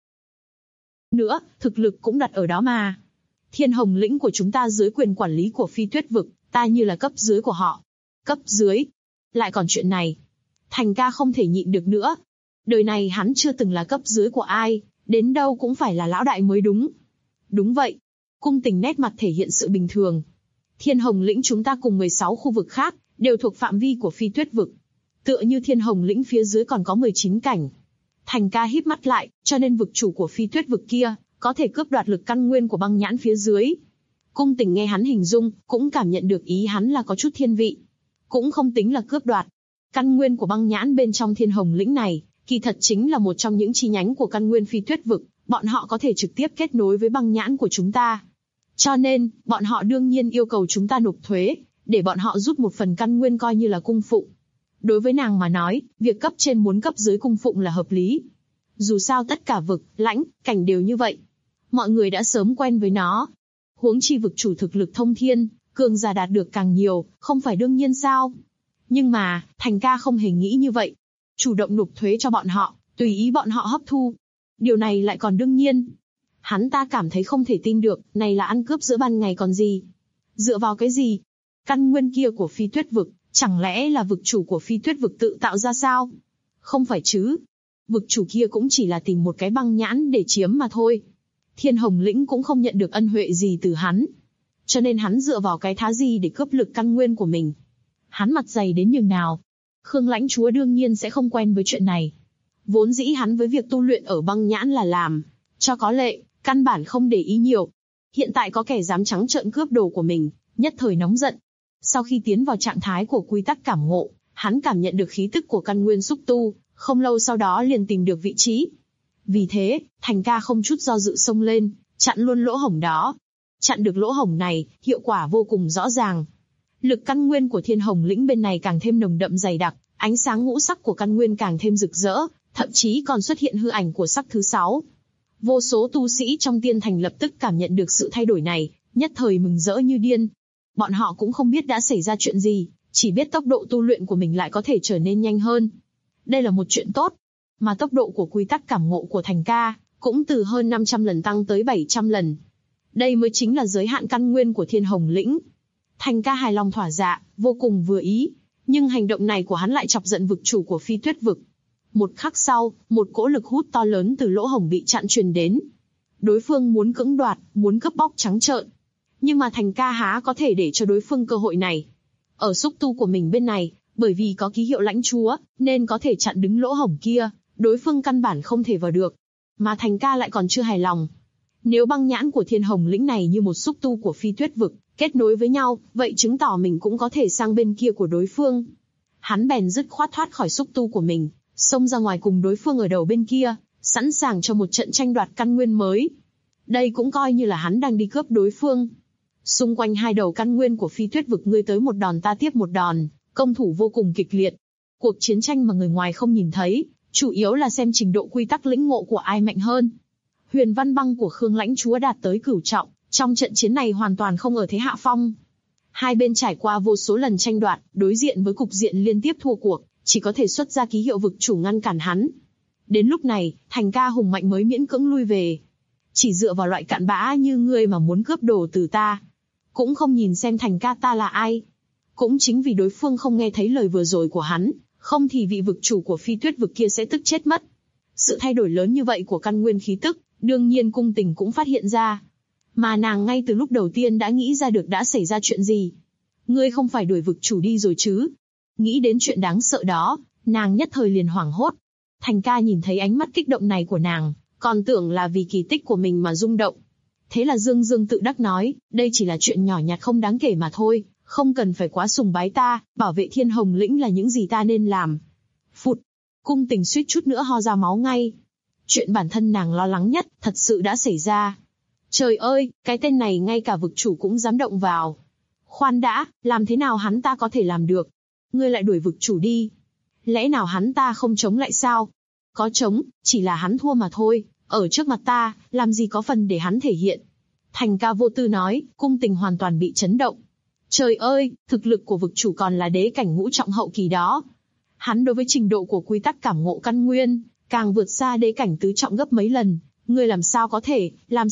Nữa, thực lực cũng đặt ở đó mà. Thiên Hồng lĩnh của chúng ta dưới quyền quản lý của Phi Tuyết vực, ta như là cấp dưới của họ. Cấp dưới? Lại còn chuyện này. Thành ca không thể nhịn được nữa. Đời này hắn chưa từng là cấp dưới của ai, đến đâu cũng phải là lão đại mới đúng. Đúng vậy. Cung Tình nét mặt thể hiện sự bình thường. Thiên Hồng lĩnh chúng ta cùng 16 khu vực khác, đều thuộc phạm vi của Phi Tuyết vực. Tựa như Thiên Hồng lĩnh phía dưới còn có 19 cảnh. Thành ca híp mắt lại, cho nên vực chủ của Phi Tuyết vực kia, có thể cướp đoạt lực căn nguyên của băng nhãn phía dưới. Cung Tình nghe hắn hình dung, cũng cảm nhận được ý hắn là có chút thiên vị. Cũng không tính là cướp đoạt. Căn nguyên của băng nhãn bên trong Thiên Hồng lĩnh này, kỳ thật chính là một trong những chi nhánh của căn nguyên Phi Tuyết vực, bọn họ có thể trực tiếp kết nối với băng nhãn của chúng ta. Cho nên, bọn họ đương nhiên yêu cầu chúng ta nộp thuế, để bọn họ rút một phần căn nguyên coi như là cung phụng. Đối với nàng mà nói, việc cấp trên muốn cấp dưới cung phụng là hợp lý. Dù sao tất cả vực, lãnh, cảnh đều như vậy. Mọi người đã sớm quen với nó. Huống chi vực chủ thực lực thông thiên, cường giả đạt được càng nhiều, không phải đương nhiên sao? Nhưng mà, Thành ca không hề nghĩ như vậy. Chủ động nộp thuế cho bọn họ, tùy ý bọn họ hấp thu. Điều này lại còn đương nhiên. Hắn ta cảm thấy không thể tin được, này là ăn cướp giữa ban ngày còn gì. Dựa vào cái gì? Căn nguyên kia của Phi Tuyết vực, chẳng lẽ là vực chủ của Phi Tuyết vực tự tạo ra sao? Không phải chứ. Vực chủ kia cũng chỉ là tìm một cái băng nhãn để chiếm mà thôi. Thiên Hồng lĩnh cũng không nhận được ân huệ gì từ hắn. Cho nên hắn dựa vào cái thá gì để cướp lực căn nguyên của mình. Hắn mặt dày đến nhường nào. Khương lãnh chúa đương nhiên sẽ không quen với chuyện này. Vốn dĩ hắn với việc tu luyện ở băng nhãn là làm cho có lệ, căn bản không để ý nhiều. Hiện tại có kẻ dám trắng trợn cướp đồ của mình, nhất thời nóng giận. Sau khi tiến vào trạng thái của quy tắc cảm ngộ, hắn cảm nhận được khí tức của căn nguyên xúc tu, không lâu sau đó liền tìm được vị trí. Vì thế, Thành ca không chút do dự xông lên, chặn luôn lỗ hổng đó. Chặn được lỗ hổng này, hiệu quả vô cùng rõ ràng. Lực căn nguyên của Thiên Hồng lĩnh bên này càng thêm nồng đậm dày đặc, ánh sáng ngũ sắc của căn nguyên càng thêm rực rỡ, thậm chí còn xuất hiện hư ảnh của sắc thứ 6. Vô số tu sĩ trong tiên thành lập tức cảm nhận được sự thay đổi này, nhất thời mừng rỡ như điên. Bọn họ cũng không biết đã xảy ra chuyện gì, chỉ biết tốc độ tu luyện của mình lại có thể trở nên nhanh hơn. Đây là một chuyện tốt, mà tốc độ của quy tắc cảm ngộ của Thành ca cũng từ hơn 500 lần tăng tới 700 lần. Đây mới chính là giới hạn căn nguyên của Thiên Hồng Lĩnh. Thành ca hài lòng thỏa dạ, vô cùng vừa ý, nhưng hành động này của hắn lại chọc giận vực chủ của Phi Tuyết vực. Một khắc sau, một cỗ lực hút to lớn từ lỗ hổng bị chặn truyền đến. Đối phương muốn cưỡng đoạt, muốn cướp bóc trắng trợn. Nhưng mà Thành ca há có thể để cho đối phương cơ hội này. Ở xúc tu của mình bên này, bởi vì có ký hiệu lãnh chúa, nên có thể chặn đứng lỗ hổng kia, đối phương căn bản không thể vào được. Mà Thành ca lại còn chưa hài lòng. Nếu băng nhãn của Thiên Hồng Lĩnh này như một xúc tu của Phi Tuyết vực, kết nối với nhau, vậy chứng tỏ mình cũng có thể sang bên kia của đối phương. Hắn bèn dứt khoát thoát khỏi xúc tu của mình, xông ra ngoài cùng đối phương ở đầu bên kia, sẵn sàng cho một trận tranh đoạt căn nguyên mới. Đây cũng coi như là hắn đang đi cướp đối phương. Xung quanh hai đầu căn nguyên của Phi Tuyết vực ngươi tới một đòn ta tiếp một đòn, công thủ vô cùng kịch liệt. Cuộc chiến tranh mà người ngoài không nhìn thấy, chủ yếu là xem trình độ quy tắc lĩnh ngộ của ai mạnh hơn. Huyền Văn Băng của Khương lãnh chúa đạt tới cửu trọng, trong trận chiến này hoàn toàn không ở thế hạ phong. Hai bên trải qua vô số lần tranh đoạt, đối diện với cục diện liên tiếp thua cuộc, chỉ có thể xuất ra ký hiệu vực chủ ngăn cản hắn. Đến lúc này, Thành ca hùng mạnh mới miễn cưỡng lui về. Chỉ dựa vào loại cặn bã như ngươi mà muốn cướp đồ từ ta, cũng không nhìn xem Thành ca ta là ai. Cũng chính vì đối phương không nghe thấy lời vừa rồi của hắn, không thì vị vực chủ của Phi Tuyết vực kia sẽ tức chết mất. Sự thay đổi lớn như vậy của căn nguyên khí tức, đương nhiên Cung Tình cũng phát hiện ra. Mà nàng ngay từ lúc đầu tiên đã nghĩ ra được đã xảy ra chuyện gì. Ngươi không phải đuổi vực chủ đi rồi chứ? Nghĩ đến chuyện đáng sợ đó, nàng nhất thời liền hoảng hốt. Thành ca nhìn thấy ánh mắt kích động này của nàng, còn tưởng là vì kỳ tích của mình mà rung động. Thế là Dương Dương tự đắc nói, đây chỉ là chuyện nhỏ nhặt không đáng kể mà thôi, không cần phải quá sùng bái ta, bảo vệ Thiên Hồng Lĩnh là những gì ta nên làm. Phụt, Cung Tình suýt chút nữa ho ra máu ngay. Chuyện bản thân nàng lo lắng nhất, thật sự đã xảy ra. Trời ơi, cái tên này ngay cả vực chủ cũng dám động vào. Khoan đã, làm thế nào hắn ta có thể làm được? Ngươi lại đuổi vực chủ đi. Lẽ nào hắn ta không chống lại sao? Có chống, chỉ là hắn thua mà thôi, ở trước mặt ta, làm gì có phần để hắn thể hiện. Thành ca vô tư nói, Cung Tình hoàn toàn bị chấn động. Trời ơi, thực lực của vực chủ còn là đế cảnh ngũ trọng hậu kỳ đó. Hắn đối với trình độ của quy tắc cảm ngộ căn nguyên, càng vượt xa đế cảnh tứ trọng gấp mấy lần. Ngươi làm sao có thể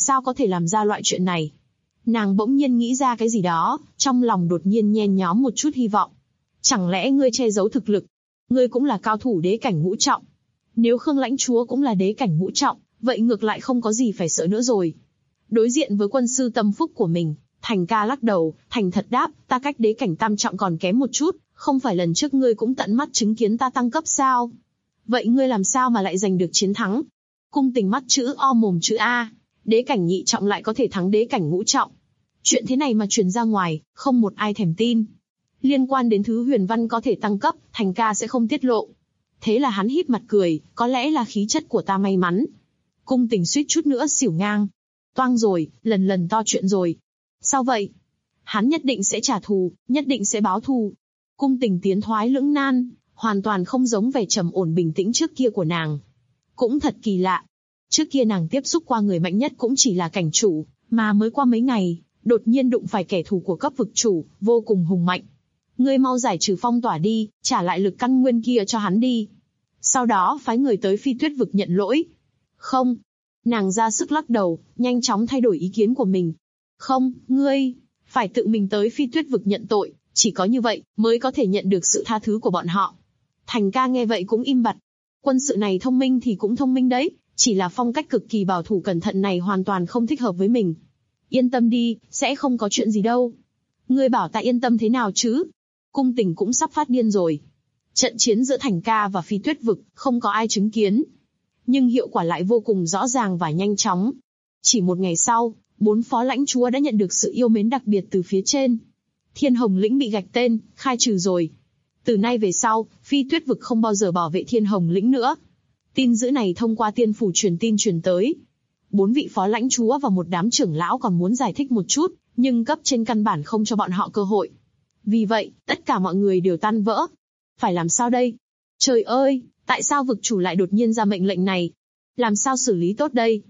làm ra loại chuyện này? Nàng bỗng nhiên nghĩ ra cái gì đó, trong lòng đột nhiên nhen nhóm một chút hy vọng. Chẳng lẽ ngươi che giấu thực lực? Ngươi cũng là cao thủ đế cảnh ngũ trọng. Nếu Khương lãnh chúa cũng là đế cảnh ngũ trọng, vậy ngược lại không có gì phải sợ nữa rồi. Đối diện với quân sư tâm phúc của mình, Thành ca lắc đầu, thành thật đáp, ta cách đế cảnh tam trọng còn kém một chút, không phải lần trước ngươi cũng tận mắt chứng kiến ta tăng cấp sao? Vậy ngươi làm sao mà lại giành được chiến thắng? Cung Tình mắt chữ O mồm chữ A, đế cảnh nhị trọng lại có thể thắng đế cảnh ngũ trọng. Chuyện thế này mà truyền ra ngoài, không một ai thèm tin. Liên quan đến thứ huyền văn có thể tăng cấp, Thành ca sẽ không tiết lộ. Thế là hắn híp mặt cười, có lẽ là khí chất của ta may mắn. Cung Tình suýt chút nữa xỉu ngang. Toang rồi, lần to chuyện rồi. Sao vậy? Hắn nhất định sẽ trả thù, nhất định sẽ báo thù. Cung Tình tiến thoái lưỡng nan, hoàn toàn không giống vẻ trầm ổn bình tĩnh trước kia của nàng. Cũng thật kỳ lạ. Trước kia nàng tiếp xúc qua người mạnh nhất cũng chỉ là cảnh chủ, mà mới qua mấy ngày, đột nhiên đụng phải kẻ thù của cấp vực chủ, vô cùng hùng mạnh. Ngươi mau giải trừ phong tỏa đi, trả lại lực căn nguyên kia cho hắn đi. Sau đó phái người tới Phi Tuyết vực nhận lỗi. Không. Nàng ra sức lắc đầu, nhanh chóng thay đổi ý kiến của mình. Không, ngươi phải tự mình tới Phi Tuyết vực nhận tội, chỉ có như vậy mới có thể nhận được sự tha thứ của bọn họ. Thành ca nghe vậy cũng im bặt. Quân sự này thông minh thì cũng thông minh đấy, chỉ là phong cách cực kỳ bảo thủ cẩn thận này hoàn toàn không thích hợp với mình. Yên tâm đi, sẽ không có chuyện gì đâu. Ngươi bảo ta yên tâm thế nào chứ? Cung Tình cũng sắp phát điên rồi. Trận chiến giữa Thành ca và Phi Tuyết vực, không có ai chứng kiến. Nhưng hiệu quả lại vô cùng rõ ràng và nhanh chóng. Chỉ một ngày sau, 4 phó lãnh chúa đã nhận được sự yêu mến đặc biệt từ phía trên. Thiên Hồng Lĩnh bị gạch tên, khai trừ rồi. Từ nay về sau, Phi Tuyết vực không bao giờ bảo vệ Thiên Hồng Lĩnh nữa. Tin dữ này thông qua tiên phủ truyền tin truyền tới. 4 vị phó lãnh chúa và một đám trưởng lão còn muốn giải thích một chút, nhưng cấp trên căn bản không cho bọn họ cơ hội. Vì vậy, tất cả mọi người đều tan vỡ. Phải làm sao đây? Trời ơi, tại sao vực chủ lại đột nhiên ra mệnh lệnh này? Làm sao xử lý tốt đây?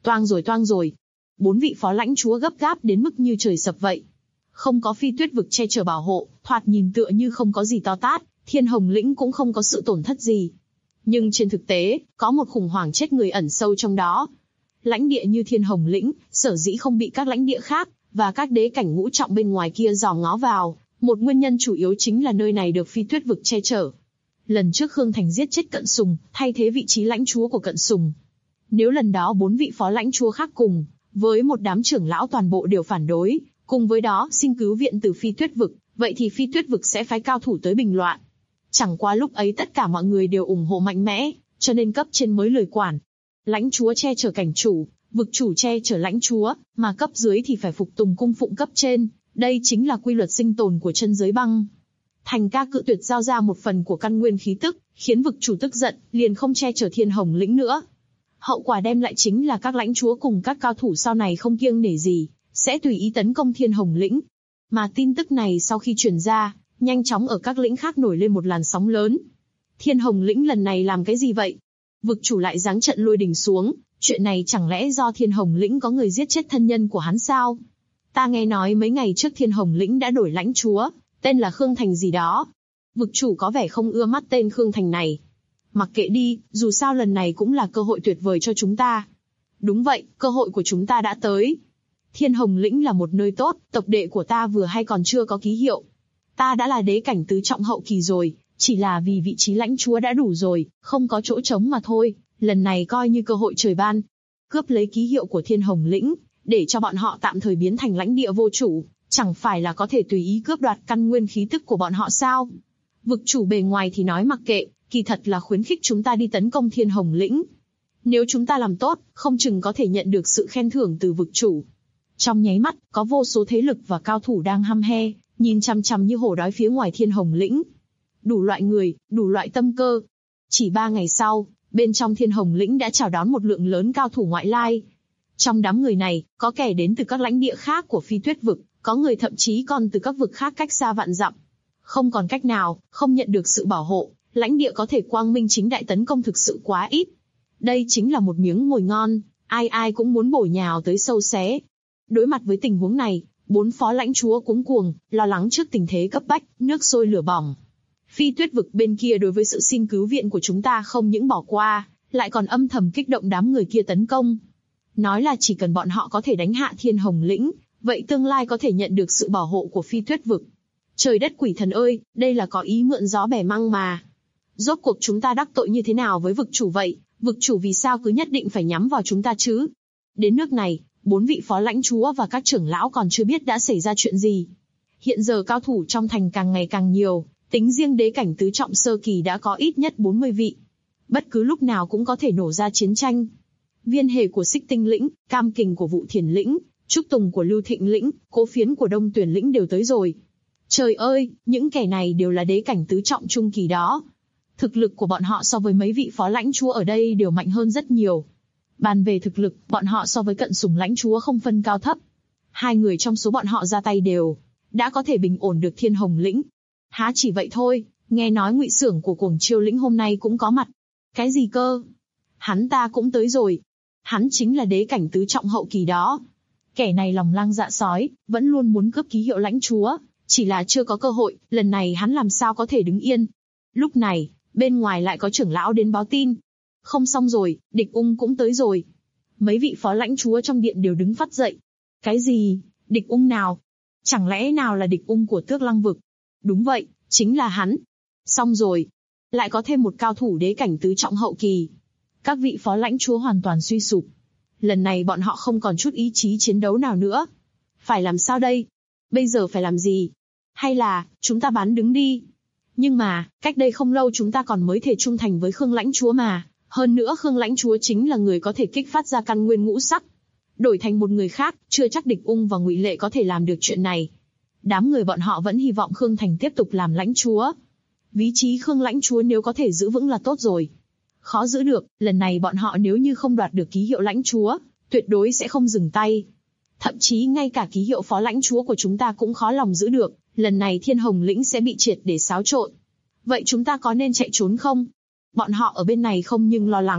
Toang rồi. 4 vị phó lãnh chúa gấp gáp đến mức như trời sập vậy. Không có Phi Tuyết vực che chở bảo hộ, thoạt nhìn tựa như không có gì to tát, Thiên Hồng lĩnh cũng không có sự tổn thất gì. Nhưng trên thực tế, có một khủng hoảng chết người ẩn sâu trong đó. Lãnh địa như Thiên Hồng lĩnh, sở dĩ không bị các lãnh địa khác và các đế cảnh ngũ trọng bên ngoài kia dòm ngó vào, một nguyên nhân chủ yếu chính là nơi này được Phi Tuyết vực che chở. Lần trước Khương Thành giết chết Cận Sùng, thay thế vị trí lãnh chúa của Cận Sùng. Nếu lần đó 4 vị phó lãnh chúa khác cùng với một đám trưởng lão toàn bộ đều phản đối, cùng với đó xin cứu viện từ Phi Tuyết vực, vậy thì Phi Tuyết vực sẽ phái cao thủ tới bình loạn. Chẳng qua lúc ấy tất cả mọi người đều ủng hộ mạnh mẽ, cho nên cấp trên mới lười quản. Lãnh chúa che chở cảnh chủ, vực chủ che chở lãnh chúa, mà cấp dưới thì phải phục tùng cung phụng cấp trên, đây chính là quy luật sinh tồn của chân giới băng. Thành ca cự tuyệt giao ra một phần của căn nguyên khí tức, khiến vực chủ tức giận, liền không che chở Thiên Hồng lĩnh nữa. Hậu quả đem lại chính là các lãnh chúa cùng các cao thủ sau này không kiêng nể gì, sẽ tùy ý tấn công Thiên Hồng lĩnh. Mà tin tức này sau khi truyền ra, nhanh chóng ở các lĩnh khác nổi lên một làn sóng lớn. Thiên Hồng lĩnh lần này làm cái gì vậy? Vực chủ lại giáng trận lôi đình xuống, chuyện này chẳng lẽ do Thiên Hồng lĩnh có người giết chết thân nhân của hắn sao? Ta nghe nói mấy ngày trước Thiên Hồng lĩnh đã đổi lãnh chúa, tên là Khương Thành gì đó. Vực chủ có vẻ không ưa mắt tên Khương Thành này. Mặc kệ đi, dù sao lần này cũng là cơ hội tuyệt vời cho chúng ta. Đúng vậy, cơ hội của chúng ta đã tới. Thiên Hồng lĩnh là một nơi tốt, tộc đệ của ta vừa hay còn chưa có ký hiệu. Ta đã là đế cảnh tứ trọng hậu kỳ rồi, chỉ là vì vị trí lãnh chúa đã đủ rồi, không có chỗ trống mà thôi, lần này coi như cơ hội trời ban. Cướp lấy ký hiệu của Thiên Hồng lĩnh, để cho bọn họ tạm thời biến thành lãnh địa vô chủ, chẳng phải là có thể tùy ý cướp đoạt căn nguyên khí tức của bọn họ sao? Vực chủ bề ngoài thì nói mặc kệ, kỳ thật là khuyến khích chúng ta đi tấn công Thiên Hồng lĩnh. Nếu chúng ta làm tốt, không chừng có thể nhận được sự khen thưởng từ vực chủ. Trong nháy mắt, có vô số thế lực và cao thủ đang hăm he, nhìn chằm chằm như hổ đói phía ngoài Thiên Hồng lĩnh. Đủ loại người, đủ loại tâm cơ. Chỉ 3 ngày sau, bên trong Thiên Hồng lĩnh đã chào đón một lượng lớn cao thủ ngoại lai. Trong đám người này, có kẻ đến từ các lãnh địa khác của Phi Tuyết vực, có người thậm chí còn từ các vực khác cách xa vạn dặm. Không còn cách nào, không nhận được sự bảo hộ, lãnh địa có thể quang minh chính đại tấn công thực sự quá ít. Đây chính là một miếng mồi ngon, ai ai cũng muốn bổ nhào tới sâu xé. Đối mặt với tình huống này, 4 phó lãnh chúa cuống cuồng, lo lắng trước tình thế cấp bách, nước sôi lửa bỏng. Phi Tuyết vực bên kia đối với sự xin cứu viện của chúng ta không những bỏ qua, lại còn âm thầm kích động đám người kia tấn công. Nói là chỉ cần bọn họ có thể đánh hạ Thiên Hồng lĩnh, vậy tương lai có thể nhận được sự bảo hộ của Phi Tuyết vực. Trời đất quỷ thần ơi, đây là có ý mượn gió bẻ măng mà. Rốt cuộc chúng ta đắc tội như thế nào với vực chủ vậy? Vực chủ vì sao cứ nhất định phải nhắm vào chúng ta chứ? Đến nước này, 4 vị phó lãnh chúa và các trưởng lão còn chưa biết đã xảy ra chuyện gì. Hiện giờ cao thủ trong thành càng ngày càng nhiều, tính riêng đế cảnh tứ trọng sơ kỳ đã có ít nhất 40 vị. Bất cứ lúc nào cũng có thể nổ ra chiến tranh. Viên Hề của Xích Tinh lĩnh, Cam Kình của Vụ Thiền lĩnh, Trúc Tùng của Lưu Thịnh lĩnh, Cố Phiến của Đông Tuyển lĩnh đều tới rồi. Trời ơi, những kẻ này đều là đế cảnh tứ trọng trung kỳ đó. Thực lực của bọn họ so với mấy vị phó lãnh chúa ở đây đều mạnh hơn rất nhiều. Bàn về thực lực, bọn họ so với Cận Sùng lãnh chúa không phân cao thấp. 2 người trong số bọn họ ra tay đều đã có thể bình ổn được Thiên Hồng lĩnh. Há chỉ vậy thôi, nghe nói Ngụy Xưởng của Cuồng Chiêu lĩnh hôm nay cũng có mặt. Cái gì cơ? Hắn ta cũng tới rồi. Hắn chính là đế cảnh tứ trọng hậu kỳ đó. Kẻ này lòng lang dạ sói, vẫn luôn muốn cướp ký hiệu lãnh chúa, chỉ là chưa có cơ hội, lần này hắn làm sao có thể đứng yên. Lúc này, bên ngoài lại có trưởng lão đến báo tin. Không xong rồi, Địch Ung cũng tới rồi. Mấy vị phó lãnh chúa trong điện đều đứng phắt dậy. Cái gì? Địch Ung nào? Chẳng lẽ nào là Địch Ung của Tước Lăng vực? Đúng vậy, chính là hắn. Xong rồi. Lại có thêm một cao thủ đế cảnh tứ trọng hậu kỳ. Các vị phó lãnh chúa hoàn toàn suy sụp. Lần này bọn họ không còn chút ý chí chiến đấu nào nữa. Phải làm sao đây? Bây giờ phải làm gì? Hay là, chúng ta bán đứng đi? Nhưng mà, cách đây không lâu chúng ta còn mới thề trung thành với Khương lãnh chúa mà. Hơn nữa Khương lãnh chúa chính là người có thể kích phát ra căn nguyên ngũ sắc. Đổi thành một người khác, chưa chắc Địch Ung và Ngụy Lệ có thể làm được chuyện này. Đám người bọn họ vẫn hy vọng Khương Thành tiếp tục làm lãnh chúa. Vị trí Khương lãnh chúa nếu có thể giữ vững là tốt rồi. Khó giữ được, lần này bọn họ nếu như không đoạt được ký hiệu lãnh chúa, tuyệt đối sẽ không dừng tay. Thậm chí ngay cả ký hiệu phó lãnh chúa của chúng ta cũng khó lòng giữ được, lần này Thiên Hồng lĩnh sẽ bị triệt để xáo trộn. Vậy chúng ta có nên chạy trốn không? Bọn họ ở bên này không nhưng lo lắng,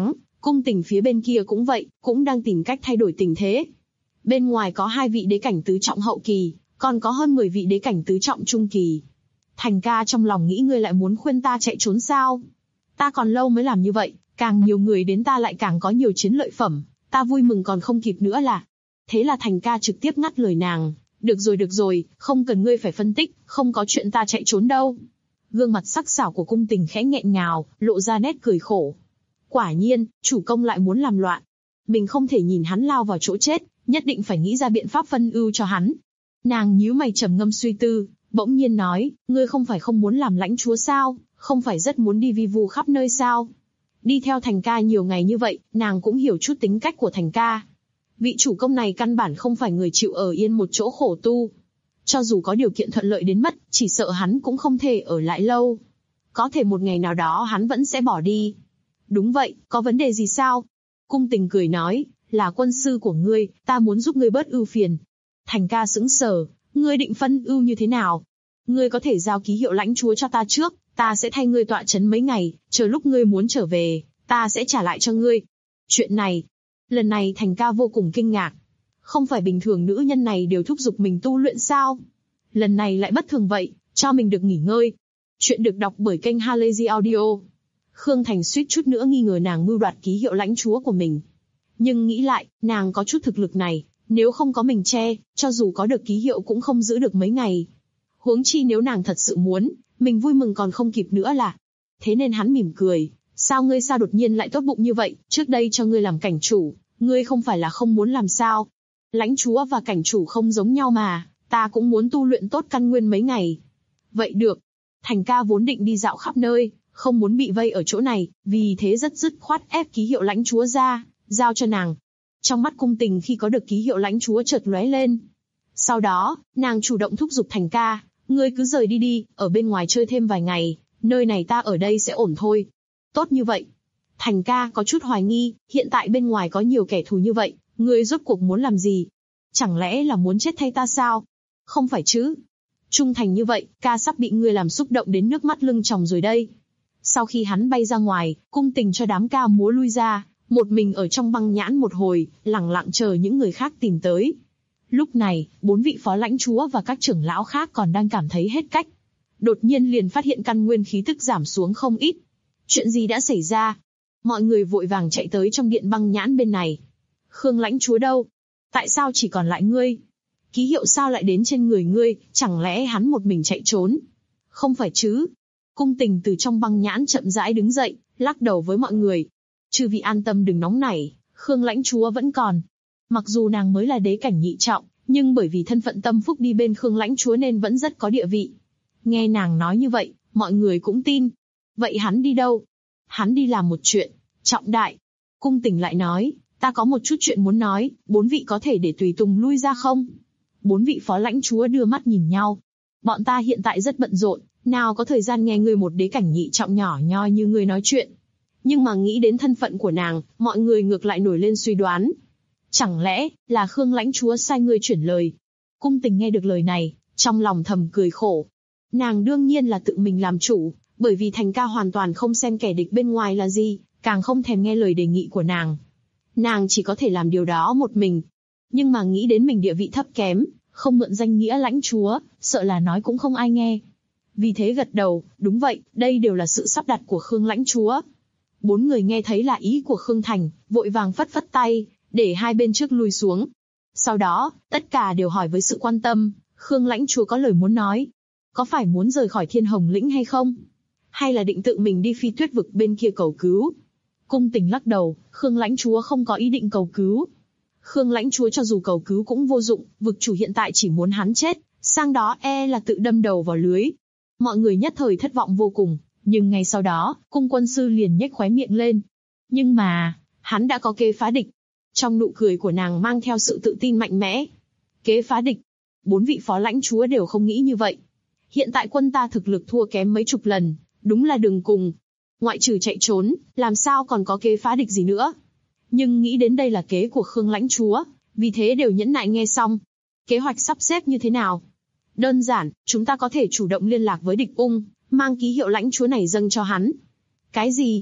Cung Tình phía bên kia cũng vậy, cũng đang tìm cách thay đổi tình thế. Bên ngoài có 2 vị đế cảnh tứ trọng hậu kỳ, còn có hơn 10 vị đế cảnh tứ trọng trung kỳ. Thành ca trong lòng nghĩ ngươi lại muốn khuyên ta chạy trốn sao? Ta còn lâu mới làm như vậy, càng nhiều người đến ta lại càng có nhiều chiến lợi phẩm, ta vui mừng còn không kịp nữa là. Thế là Thành ca trực tiếp ngắt lời nàng. Được rồi, không cần ngươi phải phân tích, không có chuyện ta chạy trốn đâu. Gương mặt sắc sảo của Cung Tình khẽ nghẹn ngào, lộ ra nét cười khổ. Quả nhiên, chủ công lại muốn làm loạn. Mình không thể nhìn hắn lao vào chỗ chết, nhất định phải nghĩ ra biện pháp phân ưu cho hắn. Nàng nhíu mày trầm ngâm suy tư, bỗng nhiên nói, ngươi không phải không muốn làm lãnh chúa sao, không phải rất muốn đi vi vu khắp nơi sao? Đi theo Thành ca nhiều ngày như vậy, nàng cũng hiểu chút tính cách của Thành ca. Vị chủ công này căn bản không phải người chịu ở yên một chỗ khổ tu. Cho dù có điều kiện thuận lợi đến mất, chỉ sợ hắn cũng không thể ở lại lâu. Có thể một ngày nào đó hắn vẫn sẽ bỏ đi. Đúng vậy, có vấn đề gì sao? Cung Tình cười nói, là quân sư của ngươi, ta muốn giúp ngươi bớt ưu phiền. Thành ca sững sờ, ngươi định phân ưu như thế nào? Ngươi có thể giao ký hiệu lãnh chúa cho ta trước, ta sẽ thay ngươi tọa trấn mấy ngày, chờ lúc ngươi muốn trở về, ta sẽ trả lại cho ngươi. Chuyện này, lần này Thành ca vô cùng kinh ngạc. Không phải bình thường nữ nhân này đều thúc giục mình tu luyện sao? Lần này lại bất thường vậy, cho mình được nghỉ ngơi. Chuyện được đọc bởi kênh Halazy Audio. Khương Thành suýt chút nữa nghi ngờ nàng mưu đoạt ký hiệu lãnh chúa của mình. Nhưng nghĩ lại, nàng có chút thực lực này, nếu không có mình che, cho dù có được ký hiệu cũng không giữ được mấy ngày. Huống chi nếu nàng thật sự muốn, mình vui mừng còn không kịp nữa là. Thế nên hắn mỉm cười, sao đột nhiên lại tốt bụng như vậy, trước đây cho ngươi làm cảnh chủ, ngươi không phải là không muốn làm sao? Lãnh chúa và cảnh chủ không giống nhau mà, ta cũng muốn tu luyện tốt căn nguyên mấy ngày. Vậy được. Thành ca vốn định đi dạo khắp nơi, không muốn bị vây ở chỗ này, vì thế rất dứt khoát ép ký hiệu lãnh chúa ra, giao cho nàng. Trong mắt Cung Tình khi có được ký hiệu lãnh chúa chợt lóe lên. Sau đó, nàng chủ động thúc giục Thành ca, ngươi cứ rời đi đi, ở bên ngoài chơi thêm vài ngày, nơi này ta ở đây sẽ ổn thôi. Tốt như vậy. Thành ca có chút hoài nghi, hiện tại bên ngoài có nhiều kẻ thù như vậy, ngươi rốt cuộc muốn làm gì? Chẳng lẽ là muốn chết thay ta sao? Không phải chứ. Trung thành như vậy, ca sắp bị ngươi làm xúc động đến nước mắt lưng tròng rồi đây. Sau khi hắn bay ra ngoài, Cung Tình cho đám ca múa lui ra, một mình ở trong băng nhãn một hồi, lẳng lặng chờ những người khác tìm tới. Lúc này, 4 vị phó lãnh chúa và các trưởng lão khác còn đang cảm thấy hết cách. Đột nhiên liền phát hiện căn nguyên khí tức giảm xuống không ít. Chuyện gì đã xảy ra? Mọi người vội vàng chạy tới trong điện băng nhãn bên này. Khương lãnh chúa đâu? Tại sao chỉ còn lại ngươi? Ký hiệu sao lại đến trên người ngươi, chẳng lẽ hắn một mình chạy trốn? Không phải chứ? Cung Tình từ trong băng nhãn chậm rãi đứng dậy, lắc đầu với mọi người. Chư vị an tâm đừng nóng nảy, Khương lãnh chúa vẫn còn. Mặc dù nàng mới là đế cảnh nhị trọng, nhưng bởi vì thân phận tâm phúc đi bên Khương lãnh chúa nên vẫn rất có địa vị. Nghe nàng nói như vậy, mọi người cũng tin. Vậy hắn đi đâu? Hắn đi làm một chuyện trọng đại. Cung Tình lại nói, ta có một chút chuyện muốn nói, 4 vị có thể để tùy tùng lui ra không? 4 vị phó lãnh chúa đưa mắt nhìn nhau. Bọn ta hiện tại rất bận rộn, nào có thời gian nghe ngươi một đế cảnh nhị trọng nhỏ nhoi như ngươi nói chuyện. Nhưng mà nghĩ đến thân phận của nàng, mọi người ngược lại nổi lên suy đoán. Chẳng lẽ là Khương lãnh chúa sai ngươi chuyển lời? Cung Tình nghe được lời này, trong lòng thầm cười khổ. Nàng đương nhiên là tự mình làm chủ, bởi vì Thành ca hoàn toàn không xem kẻ địch bên ngoài là gì, càng không thèm nghe lời đề nghị của nàng. Nàng chỉ có thể làm điều đó một mình. Nhưng mà nghĩ đến mình địa vị thấp kém, không mượn danh nghĩa lãnh chúa, sợ là nói cũng không ai nghe. Vì thế gật đầu, đúng vậy, đây đều là sự sắp đặt của Khương lãnh chúa. 4 người nghe thấy là ý của Khương Thành, vội vàng phất phất tay, để hai bên trước lui xuống. Sau đó, tất cả đều hỏi với sự quan tâm, Khương lãnh chúa có lời muốn nói. Có phải muốn rời khỏi Thiên Hồng lĩnh hay không? Hay là định tự mình đi Phi Tuyết vực bên kia cầu cứu? Cung Tình lắc đầu, Khương lãnh chúa không có ý định cầu cứu. Khương lãnh chúa cho dù cầu cứu cũng vô dụng, vực chủ hiện tại chỉ muốn hắn chết, sang đó là tự đâm đầu vào lưới. Mọi người nhất thời thất vọng vô cùng, nhưng ngay sau đó, cung quân sư liền nhếch khóe miệng lên. Nhưng mà, hắn đã có kế phá địch. Trong nụ cười của nàng mang theo sự tự tin mạnh mẽ. Kế phá địch? 4 vị phó lãnh chúa đều không nghĩ như vậy. Hiện tại quân ta thực lực thua kém mấy chục lần, đúng là đường cùng. Ngoại trừ chạy trốn, làm sao còn có kế phá địch gì nữa? Nhưng nghĩ đến đây là kế của Khương lãnh chúa, vì thế đều nhẫn nại nghe xong. Kế hoạch sắp xếp như thế nào? Đơn giản, chúng ta có thể chủ động liên lạc với địch ung, mang ký hiệu lãnh chúa này dâng cho hắn. Cái gì?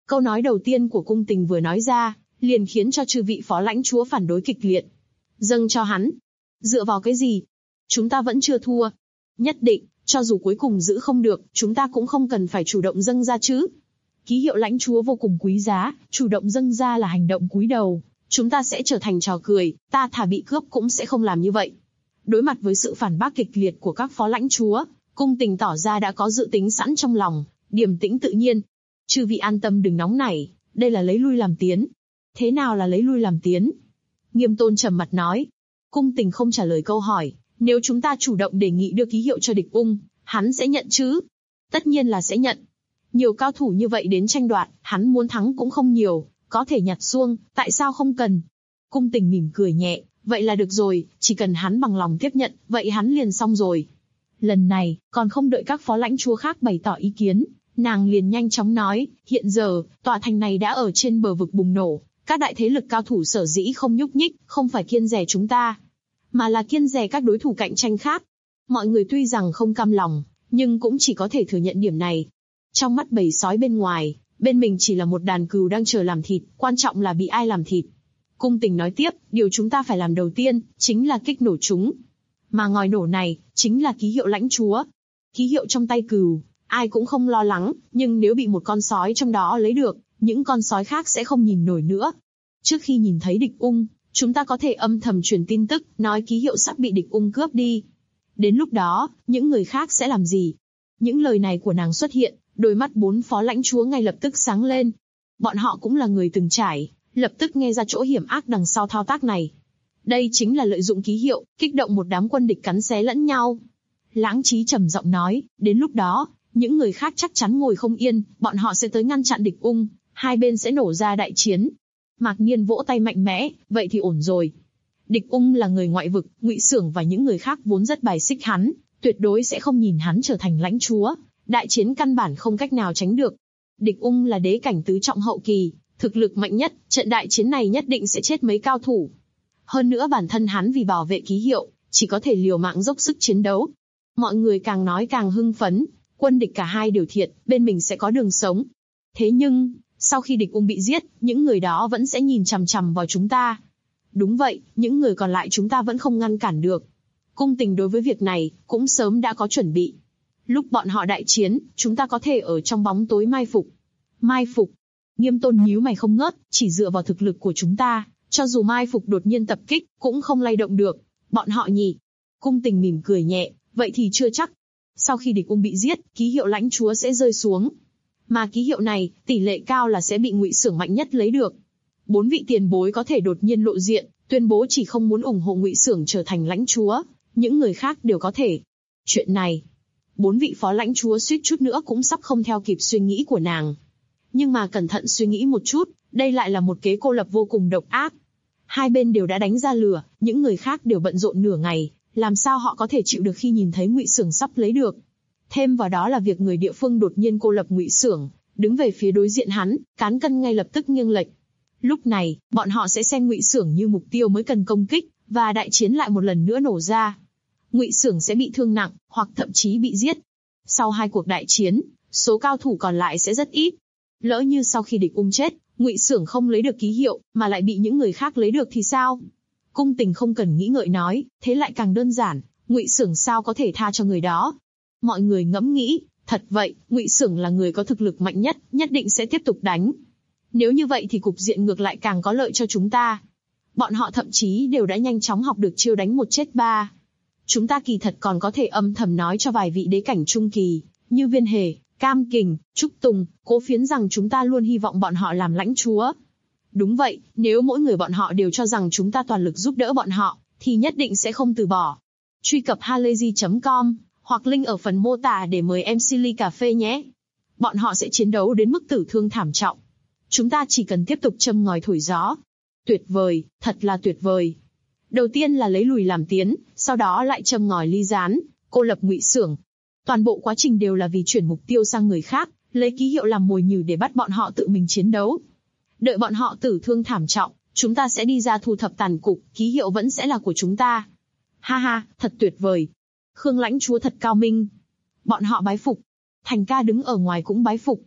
Câu nói đầu tiên của cung tình vừa nói ra, liền khiến cho chư vị phó lãnh chúa phản đối kịch liệt. Dâng cho hắn. Dựa vào cái gì? Chúng ta vẫn chưa thua. Nhất định, cho dù cuối cùng giữ không được, chúng ta cũng không cần phải chủ động dâng ra chứ. Ký hiệu lãnh chúa vô cùng quý giá, chủ động dâng ra là hành động cúi đầu. Chúng ta sẽ trở thành trò cười, ta thà bị cướp cũng sẽ không làm như vậy. Đối mặt với sự phản bác kịch liệt của các phó lãnh chúa, cung tình tỏ ra đã có dự tính sẵn trong lòng, điềm tĩnh tự nhiên. Chư vị an tâm đừng nóng nảy, đây là lấy lui làm tiến. Thế nào là lấy lui làm tiến? Nghiêm Tôn trầm mặt nói. Cung tình không trả lời câu hỏi, nếu chúng ta chủ động đề nghị đưa ký hiệu cho địch ung, hắn sẽ nhận chứ? Tất nhiên là sẽ nhận. Nhiều cao thủ như vậy đến tranh đoạt, hắn muốn thắng cũng không nhiều, có thể nhặt xuông, tại sao không cần? Cung tình mỉm cười nhẹ, vậy là được rồi, chỉ cần hắn bằng lòng tiếp nhận, vậy hắn liền xong rồi. Lần này, còn không đợi các phó lãnh chúa khác bày tỏ ý kiến, nàng liền nhanh chóng nói, hiện giờ, tòa thành này đã ở trên bờ vực bùng nổ, các đại thế lực cao thủ sở dĩ không nhúc nhích, không phải kiêng dè chúng ta, mà là kiêng dè các đối thủ cạnh tranh khác. Mọi người tuy rằng không cam lòng, nhưng cũng chỉ có thể thừa nhận điểm này. Trong mắt bầy sói bên ngoài, bên mình chỉ là một đàn cừu đang chờ làm thịt, quan trọng là bị ai làm thịt. Cung tình nói tiếp, điều chúng ta phải làm đầu tiên, chính là kích nổ chúng. Mà ngòi nổ này, chính là ký hiệu lãnh chúa. Ký hiệu trong tay cừu, ai cũng không lo lắng, nhưng nếu bị một con sói trong đó lấy được, những con sói khác sẽ không nhìn nổi nữa. Trước khi nhìn thấy địch ung, chúng ta có thể âm thầm truyền tin tức, nói ký hiệu sắp bị địch ung cướp đi. Đến lúc đó, những người khác sẽ làm gì? Những lời này của nàng xuất hiện, đôi mắt bốn phó lãnh chúa ngay lập tức sáng lên. Bọn họ cũng là người từng trải, lập tức nghe ra chỗ hiểm ác đằng sau thao tác này. Đây chính là lợi dụng ký hiệu, kích động một đám quân địch cắn xé lẫn nhau. Lãng Chí trầm giọng nói, đến lúc đó, những người khác chắc chắn ngồi không yên, bọn họ sẽ tới ngăn chặn địch ung, hai bên sẽ nổ ra đại chiến. Mạc Nhiên vỗ tay mạnh mẽ, vậy thì ổn rồi. Địch ung là người ngoại vực, Ngụy Xưởng và những người khác vốn rất bài xích hắn, tuyệt đối sẽ không nhìn hắn trở thành lãnh chúa. Đại chiến căn bản không cách nào tránh được. Địch ung là đế cảnh tứ trọng hậu kỳ, thực lực mạnh nhất, trận đại chiến này nhất định sẽ chết mấy cao thủ. Hơn nữa bản thân hắn vì bảo vệ ký hiệu, chỉ có thể liều mạng dốc sức chiến đấu. Mọi người càng nói càng hưng phấn, quân địch cả hai đều thiệt, bên mình sẽ có đường sống. Thế nhưng, sau khi địch ung bị giết, những người đó vẫn sẽ nhìn chằm chằm vào chúng ta. Đúng vậy, những người còn lại chúng ta vẫn không ngăn cản được. Cung tình đối với việc này, cũng sớm đã có chuẩn bị. Lúc bọn họ đại chiến, chúng ta có thể ở trong bóng tối mai phục. Mai phục. Nghiêm Tôn nhíu mày không ngớt, chỉ dựa vào thực lực của chúng ta, cho dù mai phục đột nhiên tập kích, cũng không lay động được. Bọn họ nhỉ? Cung tình mỉm cười nhẹ, vậy thì chưa chắc. Sau khi địch ung bị giết, ký hiệu lãnh chúa sẽ rơi xuống. Mà ký hiệu này, tỷ lệ cao là sẽ bị Ngụy Xưởng mạnh nhất lấy được. 4 vị tiền bối có thể đột nhiên lộ diện, tuyên bố chỉ không muốn ủng hộ Ngụy Xưởng trở thành lãnh chúa, những người khác đều có thể. Chuyện này, 4 vị phó lãnh chúa suýt chút nữa cũng sắp không theo kịp suy nghĩ của nàng. Nhưng mà cẩn thận suy nghĩ một chút, đây lại là một kế cô lập vô cùng độc ác. Hai bên đều đã đánh ra lửa, những người khác đều bận rộn nửa ngày, làm sao họ có thể chịu được khi nhìn thấy Ngụy Xưởng sắp lấy được. Thêm vào đó là việc người địa phương đột nhiên cô lập Ngụy Xưởng, đứng về phía đối diện hắn, cán cân ngay lập tức nghiêng lệch. Lúc này, bọn họ sẽ xem Ngụy Xưởng như mục tiêu mới cần công kích, và đại chiến lại một lần nữa nổ ra. Ngụy Xưởng sẽ bị thương nặng, hoặc thậm chí bị giết. Sau 2 cuộc đại chiến, số cao thủ còn lại sẽ rất ít. Lỡ như sau khi địch ung chết, Ngụy Xưởng không lấy được ký hiệu, mà lại bị những người khác lấy được thì sao? Cung tình không cần nghĩ ngợi nói, thế lại càng đơn giản, Ngụy Xưởng sao có thể tha cho người đó? Mọi người ngẫm nghĩ, thật vậy, Ngụy Xưởng là người có thực lực mạnh nhất, nhất định sẽ tiếp tục đánh. Nếu như vậy thì cục diện ngược lại càng có lợi cho chúng ta. Bọn họ thậm chí đều đã nhanh chóng học được chiêu đánh 1 chết 3. Chúng ta kỳ thật còn có thể âm thầm nói cho vài vị đế cảnh trung kỳ, như Viên Hề, Cam Kình, Trúc Tùng, Cố Phiến rằng chúng ta luôn hy vọng bọn họ làm lãnh chúa. Đúng vậy, nếu mỗi người bọn họ đều cho rằng chúng ta toàn lực giúp đỡ bọn họ, thì nhất định sẽ không từ bỏ. Truy cập halayzi.com, hoặc link ở phần mô tả để mời MC ly cà phê nhé. Bọn họ sẽ chiến đấu đến mức tử thương thảm trọng. Chúng ta chỉ cần tiếp tục châm ngòi thổi gió. Tuyệt vời, thật là tuyệt vời. Đầu tiên là lấy lùi làm tiến, sau đó lại châm ngòi ly gián, cô lập Ngụy Xưởng. Toàn bộ quá trình đều là vì chuyển mục tiêu sang người khác, lấy ký hiệu làm mồi nhử để bắt bọn họ tự mình chiến đấu. Đợi bọn họ tử thương thảm trọng, chúng ta sẽ đi ra thu thập tàn cục, ký hiệu vẫn sẽ là của chúng ta. Ha ha, thật tuyệt vời. Khương lãnh chúa thật cao minh. Bọn họ bái phục. Thành ca đứng ở ngoài cũng bái phục.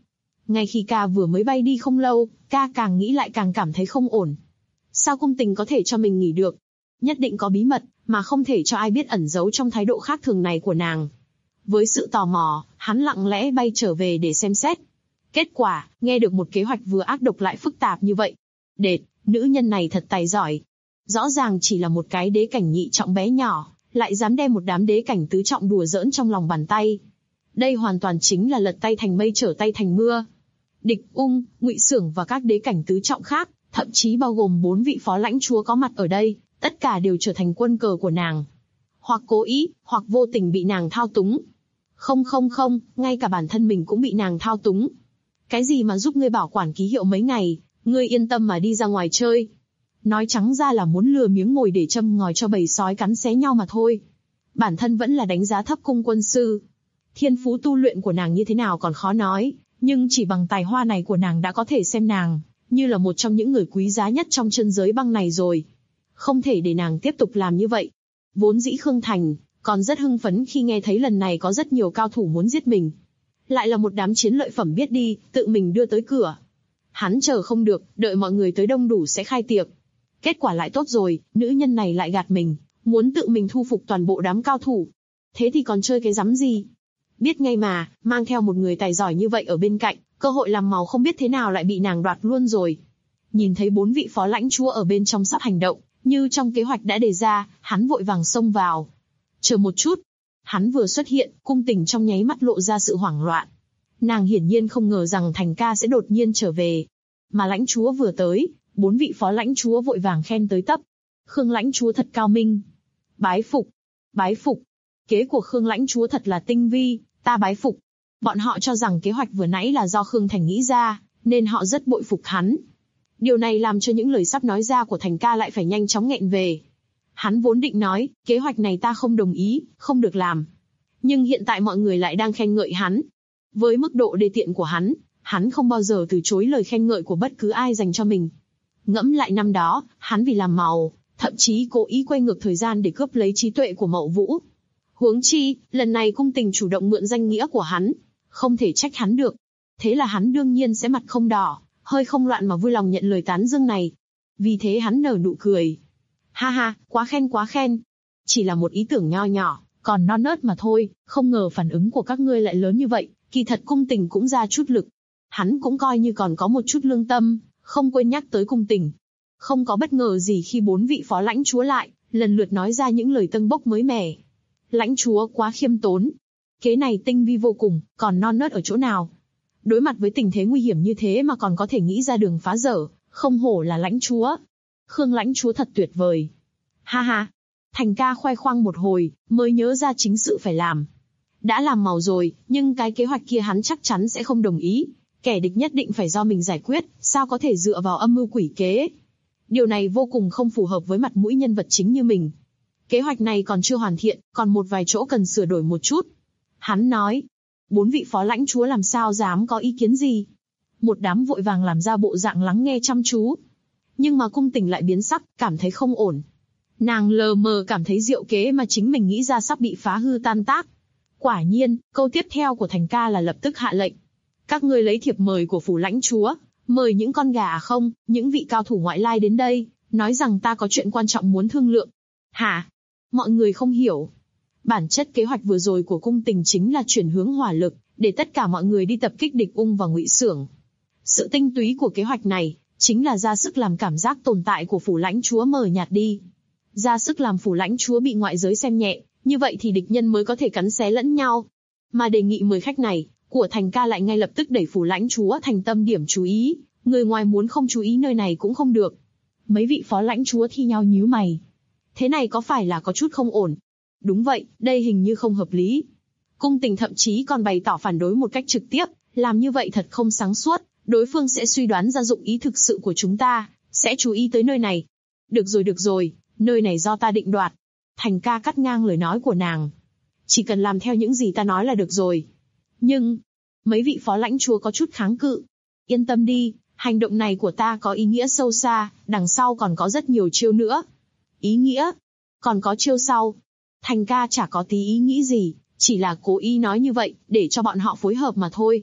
Ngay khi ca vừa mới bay đi không lâu, ca càng nghĩ lại càng cảm thấy không ổn. Sao cung tình có thể cho mình nghỉ được? Nhất định có bí mật, mà không thể cho ai biết ẩn giấu trong thái độ khác thường này của nàng. Với sự tò mò, hắn lặng lẽ bay trở về để xem xét. Kết quả, nghe được một kế hoạch vừa ác độc lại phức tạp như vậy. Đệt, nữ nhân này thật tài giỏi. Rõ ràng chỉ là một cái đế cảnh nhị trọng bé nhỏ, lại dám đem một đám đế cảnh tứ trọng đùa giỡn trong lòng bàn tay. Đây hoàn toàn chính là lật tay thành mây trở tay thành mưa. Địch Ung, Ngụy Xưởng và các đế cảnh tứ trọng khác, thậm chí bao gồm 4 vị phó lãnh chúa có mặt ở đây, tất cả đều trở thành quân cờ của nàng. Hoặc cố ý, hoặc vô tình bị nàng thao túng. Không, ngay cả bản thân mình cũng bị nàng thao túng. Cái gì mà giúp ngươi bảo quản ký hiệu mấy ngày, ngươi yên tâm mà đi ra ngoài chơi. Nói trắng ra là muốn lừa miếng mồi để châm ngòi cho bầy sói cắn xé nhau mà thôi. Bản thân vẫn là đánh giá thấp cung quân sư. Thiên phú tu luyện của nàng như thế nào còn khó nói, nhưng chỉ bằng tài hoa này của nàng đã có thể xem nàng như là một trong những người quý giá nhất trong chân giới băng này rồi. Không thể để nàng tiếp tục làm như vậy. Vốn dĩ Khương Thành còn rất hưng phấn khi nghe thấy lần này có rất nhiều cao thủ muốn giết mình. Lại là một đám chiến lợi phẩm biết đi, tự mình đưa tới cửa. Hắn chờ không được, đợi mọi người tới đông đủ sẽ khai tiệc. Kết quả lại tốt rồi, nữ nhân này lại gạt mình, muốn tự mình thu phục toàn bộ đám cao thủ. Thế thì còn chơi cái rắm gì? Biết ngay mà, mang theo một người tài giỏi như vậy ở bên cạnh, cơ hội làm màu không biết thế nào lại bị nàng đoạt luôn rồi. Nhìn thấy 4 vị phó lãnh chúa ở bên trong sắp hành động, như trong kế hoạch đã đề ra, hắn vội vàng xông vào. Chờ một chút. Hắn vừa xuất hiện, cung tình trong nháy mắt lộ ra sự hoảng loạn. Nàng hiển nhiên không ngờ rằng Thành ca sẽ đột nhiên trở về. Mà lãnh chúa vừa tới, 4 vị phó lãnh chúa vội vàng khen tới tấp. Khương lãnh chúa thật cao minh. Bái phục. Bái phục. Kế của Khương lãnh chúa thật là tinh vi, ta bái phục. Bọn họ cho rằng kế hoạch vừa nãy là do Khương Thành nghĩ ra, nên họ rất bội phục hắn. Điều này làm cho những lời sắp nói ra của Thành ca lại phải nhanh chóng nghẹn về. Hắn vốn định nói, kế hoạch này ta không đồng ý, không được làm. Nhưng hiện tại mọi người lại đang khen ngợi hắn. Với mức độ đê tiện của hắn không bao giờ từ chối lời khen ngợi của bất cứ ai dành cho mình. Ngẫm lại năm đó, hắn vì làm màu, thậm chí cố ý quay ngược thời gian để cướp lấy trí tuệ của Mậu Vũ. Huống chi, lần này cung tình chủ động mượn danh nghĩa của hắn, không thể trách hắn được. Thế là hắn đương nhiên sẽ mặt không đỏ, hơi không loạn mà vui lòng nhận lời tán dương này. Vì thế hắn nở nụ cười. Ha ha, quá khen. Chỉ là một ý tưởng nho nhỏ, còn non nớt mà thôi, không ngờ phản ứng của các ngươi lại lớn như vậy, kỳ thật cung tình cũng ra chút lực. Hắn cũng coi như còn có một chút lương tâm, không quên nhắc tới cung tình. Không có bất ngờ gì khi 4 vị phó lãnh chúa lại, lần lượt nói ra những lời tâng bốc mới mẻ. Lãnh chúa quá khiêm tốn. Kế này tinh vi vô cùng, còn non nớt ở chỗ nào? Đối mặt với tình thế nguy hiểm như thế mà còn có thể nghĩ ra đường phá dở, không hổ là lãnh chúa. Khương lãnh chúa thật tuyệt vời. Ha ha. Thành ca khoe khoang một hồi, mới nhớ ra chính sự phải làm. Đã làm màu rồi, nhưng cái kế hoạch kia hắn chắc chắn sẽ không đồng ý. Kẻ địch nhất định phải do mình giải quyết, sao có thể dựa vào âm mưu quỷ kế. Điều này vô cùng không phù hợp với mặt mũi nhân vật chính như mình. Kế hoạch này còn chưa hoàn thiện, còn một vài chỗ cần sửa đổi một chút. Hắn nói. 4 vị phó lãnh chúa làm sao dám có ý kiến gì. Một đám vội vàng làm ra bộ dạng lắng nghe chăm chú. Nhưng mà cung tình lại biến sắc, cảm thấy không ổn. Nàng lờ mờ cảm thấy diệu kế mà chính mình nghĩ ra sắp bị phá hư tan tác. Quả nhiên, câu tiếp theo của Thành ca là lập tức hạ lệnh. Các ngươi lấy thiệp mời của phủ lãnh chúa, mời những con gà không, những vị cao thủ ngoại lai đến đây, nói rằng ta có chuyện quan trọng muốn thương lượng. Hả? Mọi người không hiểu. Bản chất kế hoạch vừa rồi của cung tình chính là chuyển hướng hỏa lực, để tất cả mọi người đi tập kích Địch Ung và Ngụy Xưởng. Sự tinh túy của kế hoạch này, chính là ra sức làm cảm giác tồn tại của phủ lãnh chúa mờ nhạt đi. Ra sức làm phủ lãnh chúa bị ngoại giới xem nhẹ, như vậy thì địch nhân mới có thể cắn xé lẫn nhau. Mà đề nghị mời khách này, của Thành ca lại ngay lập tức đẩy phủ lãnh chúa thành tâm điểm chú ý, người ngoài muốn không chú ý nơi này cũng không được. Mấy vị phó lãnh chúa thi nhau nhíu mày. Thế này có phải là có chút không ổn? Đúng vậy, đây hình như không hợp lý. Cung tình thậm chí còn bày tỏ phản đối một cách trực tiếp, làm như vậy thật không sáng suốt, đối phương sẽ suy đoán ra dụng ý thực sự của chúng ta, sẽ chú ý tới nơi này. Được rồi, nơi này do ta định đoạt. Thành ca cắt ngang lời nói của nàng. Chỉ cần làm theo những gì ta nói là được rồi. Nhưng, mấy vị phó lãnh chúa có chút kháng cự. Yên tâm đi, hành động này của ta có ý nghĩa sâu xa, đằng sau còn có rất nhiều chiêu nữa. Ý nghĩa? Còn có chiêu sau? Thành ca chả có tí ý nghĩ gì, chỉ là cố ý nói như vậy, để cho bọn họ phối hợp mà thôi.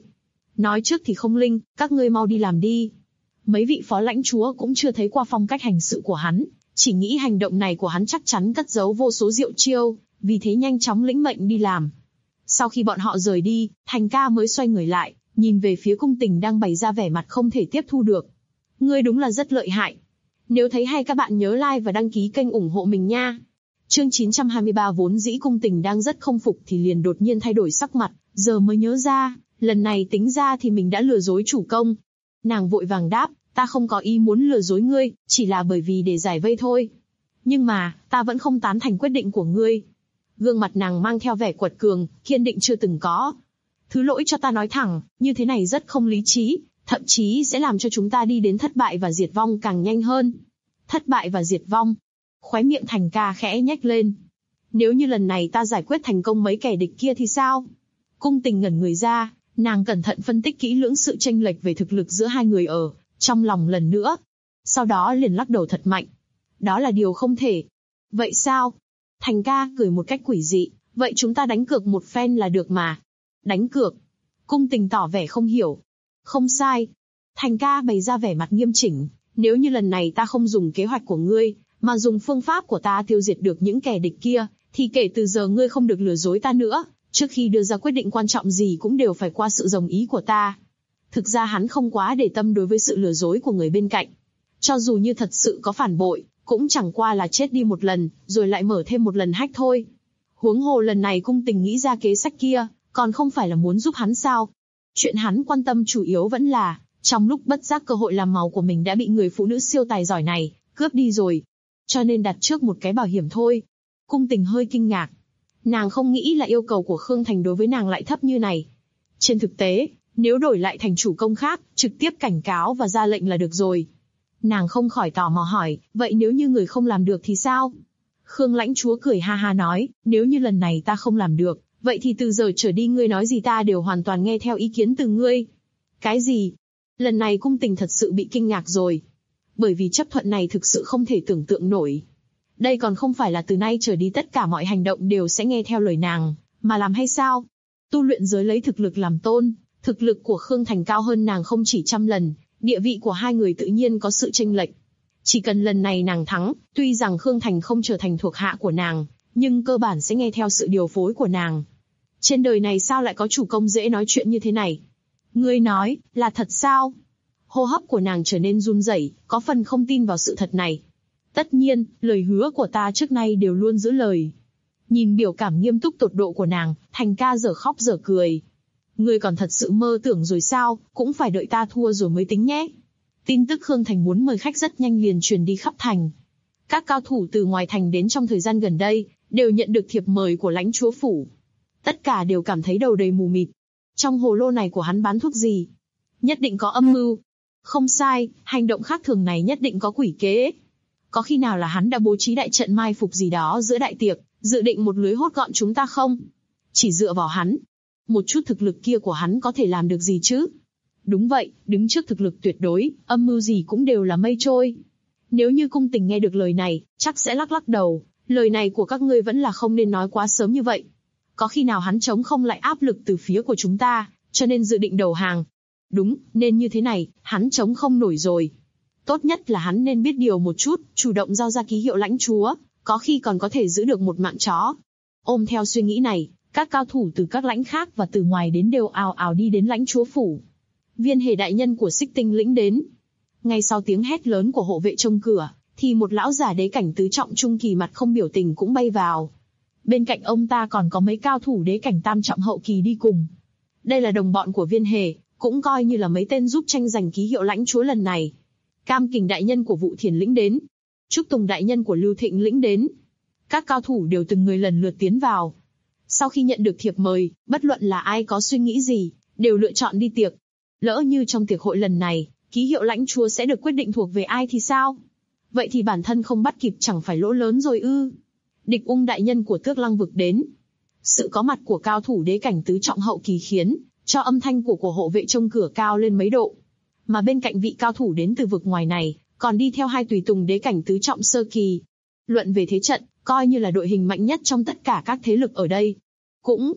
Nói trước thì không linh, các ngươi mau đi làm đi. Mấy vị phó lãnh chúa cũng chưa thấy qua phong cách hành sự của hắn, chỉ nghĩ hành động này của hắn chắc chắn cất giấu vô số diệu chiêu, vì thế nhanh chóng lĩnh mệnh đi làm. Sau khi bọn họ rời đi, Thành ca mới xoay người lại, nhìn về phía Cung Tình đang bày ra vẻ mặt không thể tiếp thu được. Ngươi đúng là rất lợi hại. Nếu thấy hay các bạn nhớ like và đăng ký kênh ủng hộ mình nha. Chương 923 vốn dĩ Cung Tình đang rất không phục thì liền đột nhiên thay đổi sắc mặt, giờ mới nhớ ra, lần này tính ra thì mình đã lừa dối chủ công. Nàng vội vàng đáp, ta không có ý muốn lừa dối ngươi, chỉ là bởi vì để giải vây thôi. Nhưng mà, ta vẫn không tán thành quyết định của ngươi. Gương mặt nàng mang theo vẻ quật cường, kiên định chưa từng có. Thứ lỗi cho ta nói thẳng, như thế này rất không lý trí, thậm chí sẽ làm cho chúng ta đi đến thất bại và diệt vong càng nhanh hơn. Thất bại và diệt vong. Khóe miệng Thành ca khẽ nhếch lên. Nếu như lần này ta giải quyết thành công mấy kẻ địch kia thì sao? Cung Tình ngẩn người ra, nàng cẩn thận phân tích kỹ lưỡng sự chênh lệch về thực lực giữa hai người ở trong lòng lần nữa. Sau đó liền lắc đầu thật mạnh. Đó là điều không thể. Vậy sao? Thành ca cười một cách quỷ dị. Vậy chúng ta đánh cược một phen là được mà. Đánh cược? Cung Tình tỏ vẻ không hiểu. Không sai. Thành ca bày ra vẻ mặt nghiêm chỉnh. Nếu như lần này ta không dùng kế hoạch của ngươi, mà dùng phương pháp của ta tiêu diệt được những kẻ địch kia, thì kể từ giờ ngươi không được lừa dối ta nữa. Trước khi đưa ra quyết định quan trọng gì cũng đều phải qua sự đồng ý của ta. Thực ra hắn không quá để tâm đối với sự lừa dối của người bên cạnh. Cho dù như thật sự có phản bội, cũng chẳng qua là chết đi một lần, rồi lại mở thêm một lần hách thôi. Huống hồ lần này Cung Tình nghĩ ra kế sách kia, còn không phải là muốn giúp hắn sao? Chuyện hắn quan tâm chủ yếu vẫn là, trong lúc bất giác cơ hội làm màu của mình đã bị người phụ nữ siêu tài giỏi này cướp đi rồi. Cho nên đặt trước một cái bảo hiểm thôi. Cung Tình hơi kinh ngạc. Nàng không nghĩ là yêu cầu của Khương Thành đối với nàng lại thấp như này. Trên thực tế, nếu đổi lại thành chủ công khác, trực tiếp cảnh cáo và ra lệnh là được rồi. Nàng không khỏi tò mò hỏi, vậy nếu như người không làm được thì sao? Khương lãnh chúa cười ha ha nói, nếu như lần này ta không làm được, vậy thì từ giờ trở đi ngươi nói gì ta đều hoàn toàn nghe theo ý kiến từ ngươi. Cái gì? Lần này Cung Tình thật sự bị kinh ngạc rồi. Bởi vì chấp thuận này thực sự không thể tưởng tượng nổi. Đây còn không phải là từ nay trở đi tất cả mọi hành động đều sẽ nghe theo lời nàng, mà làm hay sao? Tu luyện giới lấy thực lực làm tôn, thực lực của Khương Thành cao hơn nàng không chỉ 100 lần, địa vị của hai người tự nhiên có sự chênh lệch. Chỉ cần lần này nàng thắng, tuy rằng Khương Thành không trở thành thuộc hạ của nàng, nhưng cơ bản sẽ nghe theo sự điều phối của nàng. Trên đời này sao lại có chủ công dễ nói chuyện như thế này? Ngươi nói, là thật sao? Hô hấp của nàng trở nên run rẩy, có phần không tin vào sự thật này. Tất nhiên, lời hứa của ta trước nay đều luôn giữ lời. Nhìn biểu cảm nghiêm túc tột độ của nàng, Thành ca dở khóc dở cười. Ngươi còn thật sự mơ tưởng rồi sao, cũng phải đợi ta thua rồi mới tính nhé. Tin tức Khương Thành muốn mời khách rất nhanh liền truyền đi khắp thành. Các cao thủ từ ngoài thành đến trong thời gian gần đây, đều nhận được thiệp mời của lãnh chúa phủ. Tất cả đều cảm thấy đầu đầy mù mịt. Trong hồ lô này của hắn bán thuốc gì? Nhất định có âm mưu. Không sai, hành động khác thường này nhất định có quỷ kế. Có khi nào là hắn đã bố trí đại trận mai phục gì đó giữa đại tiệc, dự định một lưới hốt gọn chúng ta không? Chỉ dựa vào hắn, một chút thực lực kia của hắn có thể làm được gì chứ? Đúng vậy, đứng trước thực lực tuyệt đối, âm mưu gì cũng đều là mây trôi. Nếu như Cung Tình nghe được lời này, chắc sẽ lắc lắc đầu, lời này của các ngươi vẫn là không nên nói quá sớm như vậy. Có khi nào hắn chống không lại áp lực từ phía của chúng ta, cho nên dự định đầu hàng? Đúng, nên như thế này, hắn chống không nổi rồi. Tốt nhất là hắn nên biết điều một chút, chủ động giao ra ký hiệu lãnh chúa, có khi còn có thể giữ được một mạng chó. Ôm theo suy nghĩ này, các cao thủ từ các lãnh khác và từ ngoài đến đều ào ào đi đến lãnh chúa phủ. Viên Hề đại nhân của Xích Tinh lĩnh đến. Ngay sau tiếng hét lớn của hộ vệ trông cửa, thì một lão giả đế cảnh tứ trọng trung kỳ mặt không biểu tình cũng bay vào. Bên cạnh ông ta còn có mấy cao thủ đế cảnh tam trọng hậu kỳ đi cùng. Đây là đồng bọn của Viên Hề, cũng coi như là mấy tên giúp tranh giành ký hiệu lãnh chúa lần này. Cam Kình đại nhân của Vụ Thiền lĩnh đến. Trúc Tùng đại nhân của Lưu Thịnh lĩnh đến. Các cao thủ đều từng người lần lượt tiến vào. Sau khi nhận được thiệp mời, bất luận là ai có suy nghĩ gì, đều lựa chọn đi tiệc. Lỡ như trong tiệc hội lần này, ký hiệu lãnh chúa sẽ được quyết định thuộc về ai thì sao? Vậy thì bản thân không bắt kịp chẳng phải lỗ lớn rồi ư? Địch Ung đại nhân của Tước Lăng vực đến. Sự có mặt của cao thủ đế cảnh tứ trọng hậu kỳ khiến cho âm thanh của hộ vệ trông cửa cao lên mấy độ. Mà bên cạnh vị cao thủ đến từ vực ngoài này, còn đi theo hai tùy tùng đế cảnh tứ trọng sơ kỳ. Luận về thế trận, coi như là đội hình mạnh nhất trong tất cả các thế lực ở đây. Cũng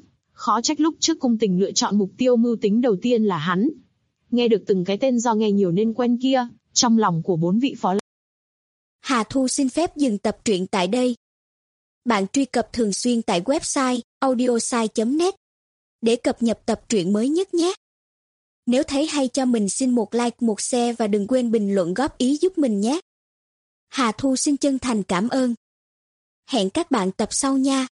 Khó trách lúc trước cung tình lựa chọn mục tiêu mưu tính đầu tiên là hắn. Nghe được từng cái tên do nghe nhiều nên quen kia, trong lòng của 4 vị phó. Hà Thu xin phép dừng tập truyện tại đây. Bạn truy cập thường xuyên tại website audiosai.net để cập nhật tập truyện mới nhất nhé. Nếu thấy hay cho mình xin một like, một share và đừng quên bình luận góp ý giúp mình nhé. Hà Thu xin chân thành cảm ơn. Hẹn các bạn tập sau nha.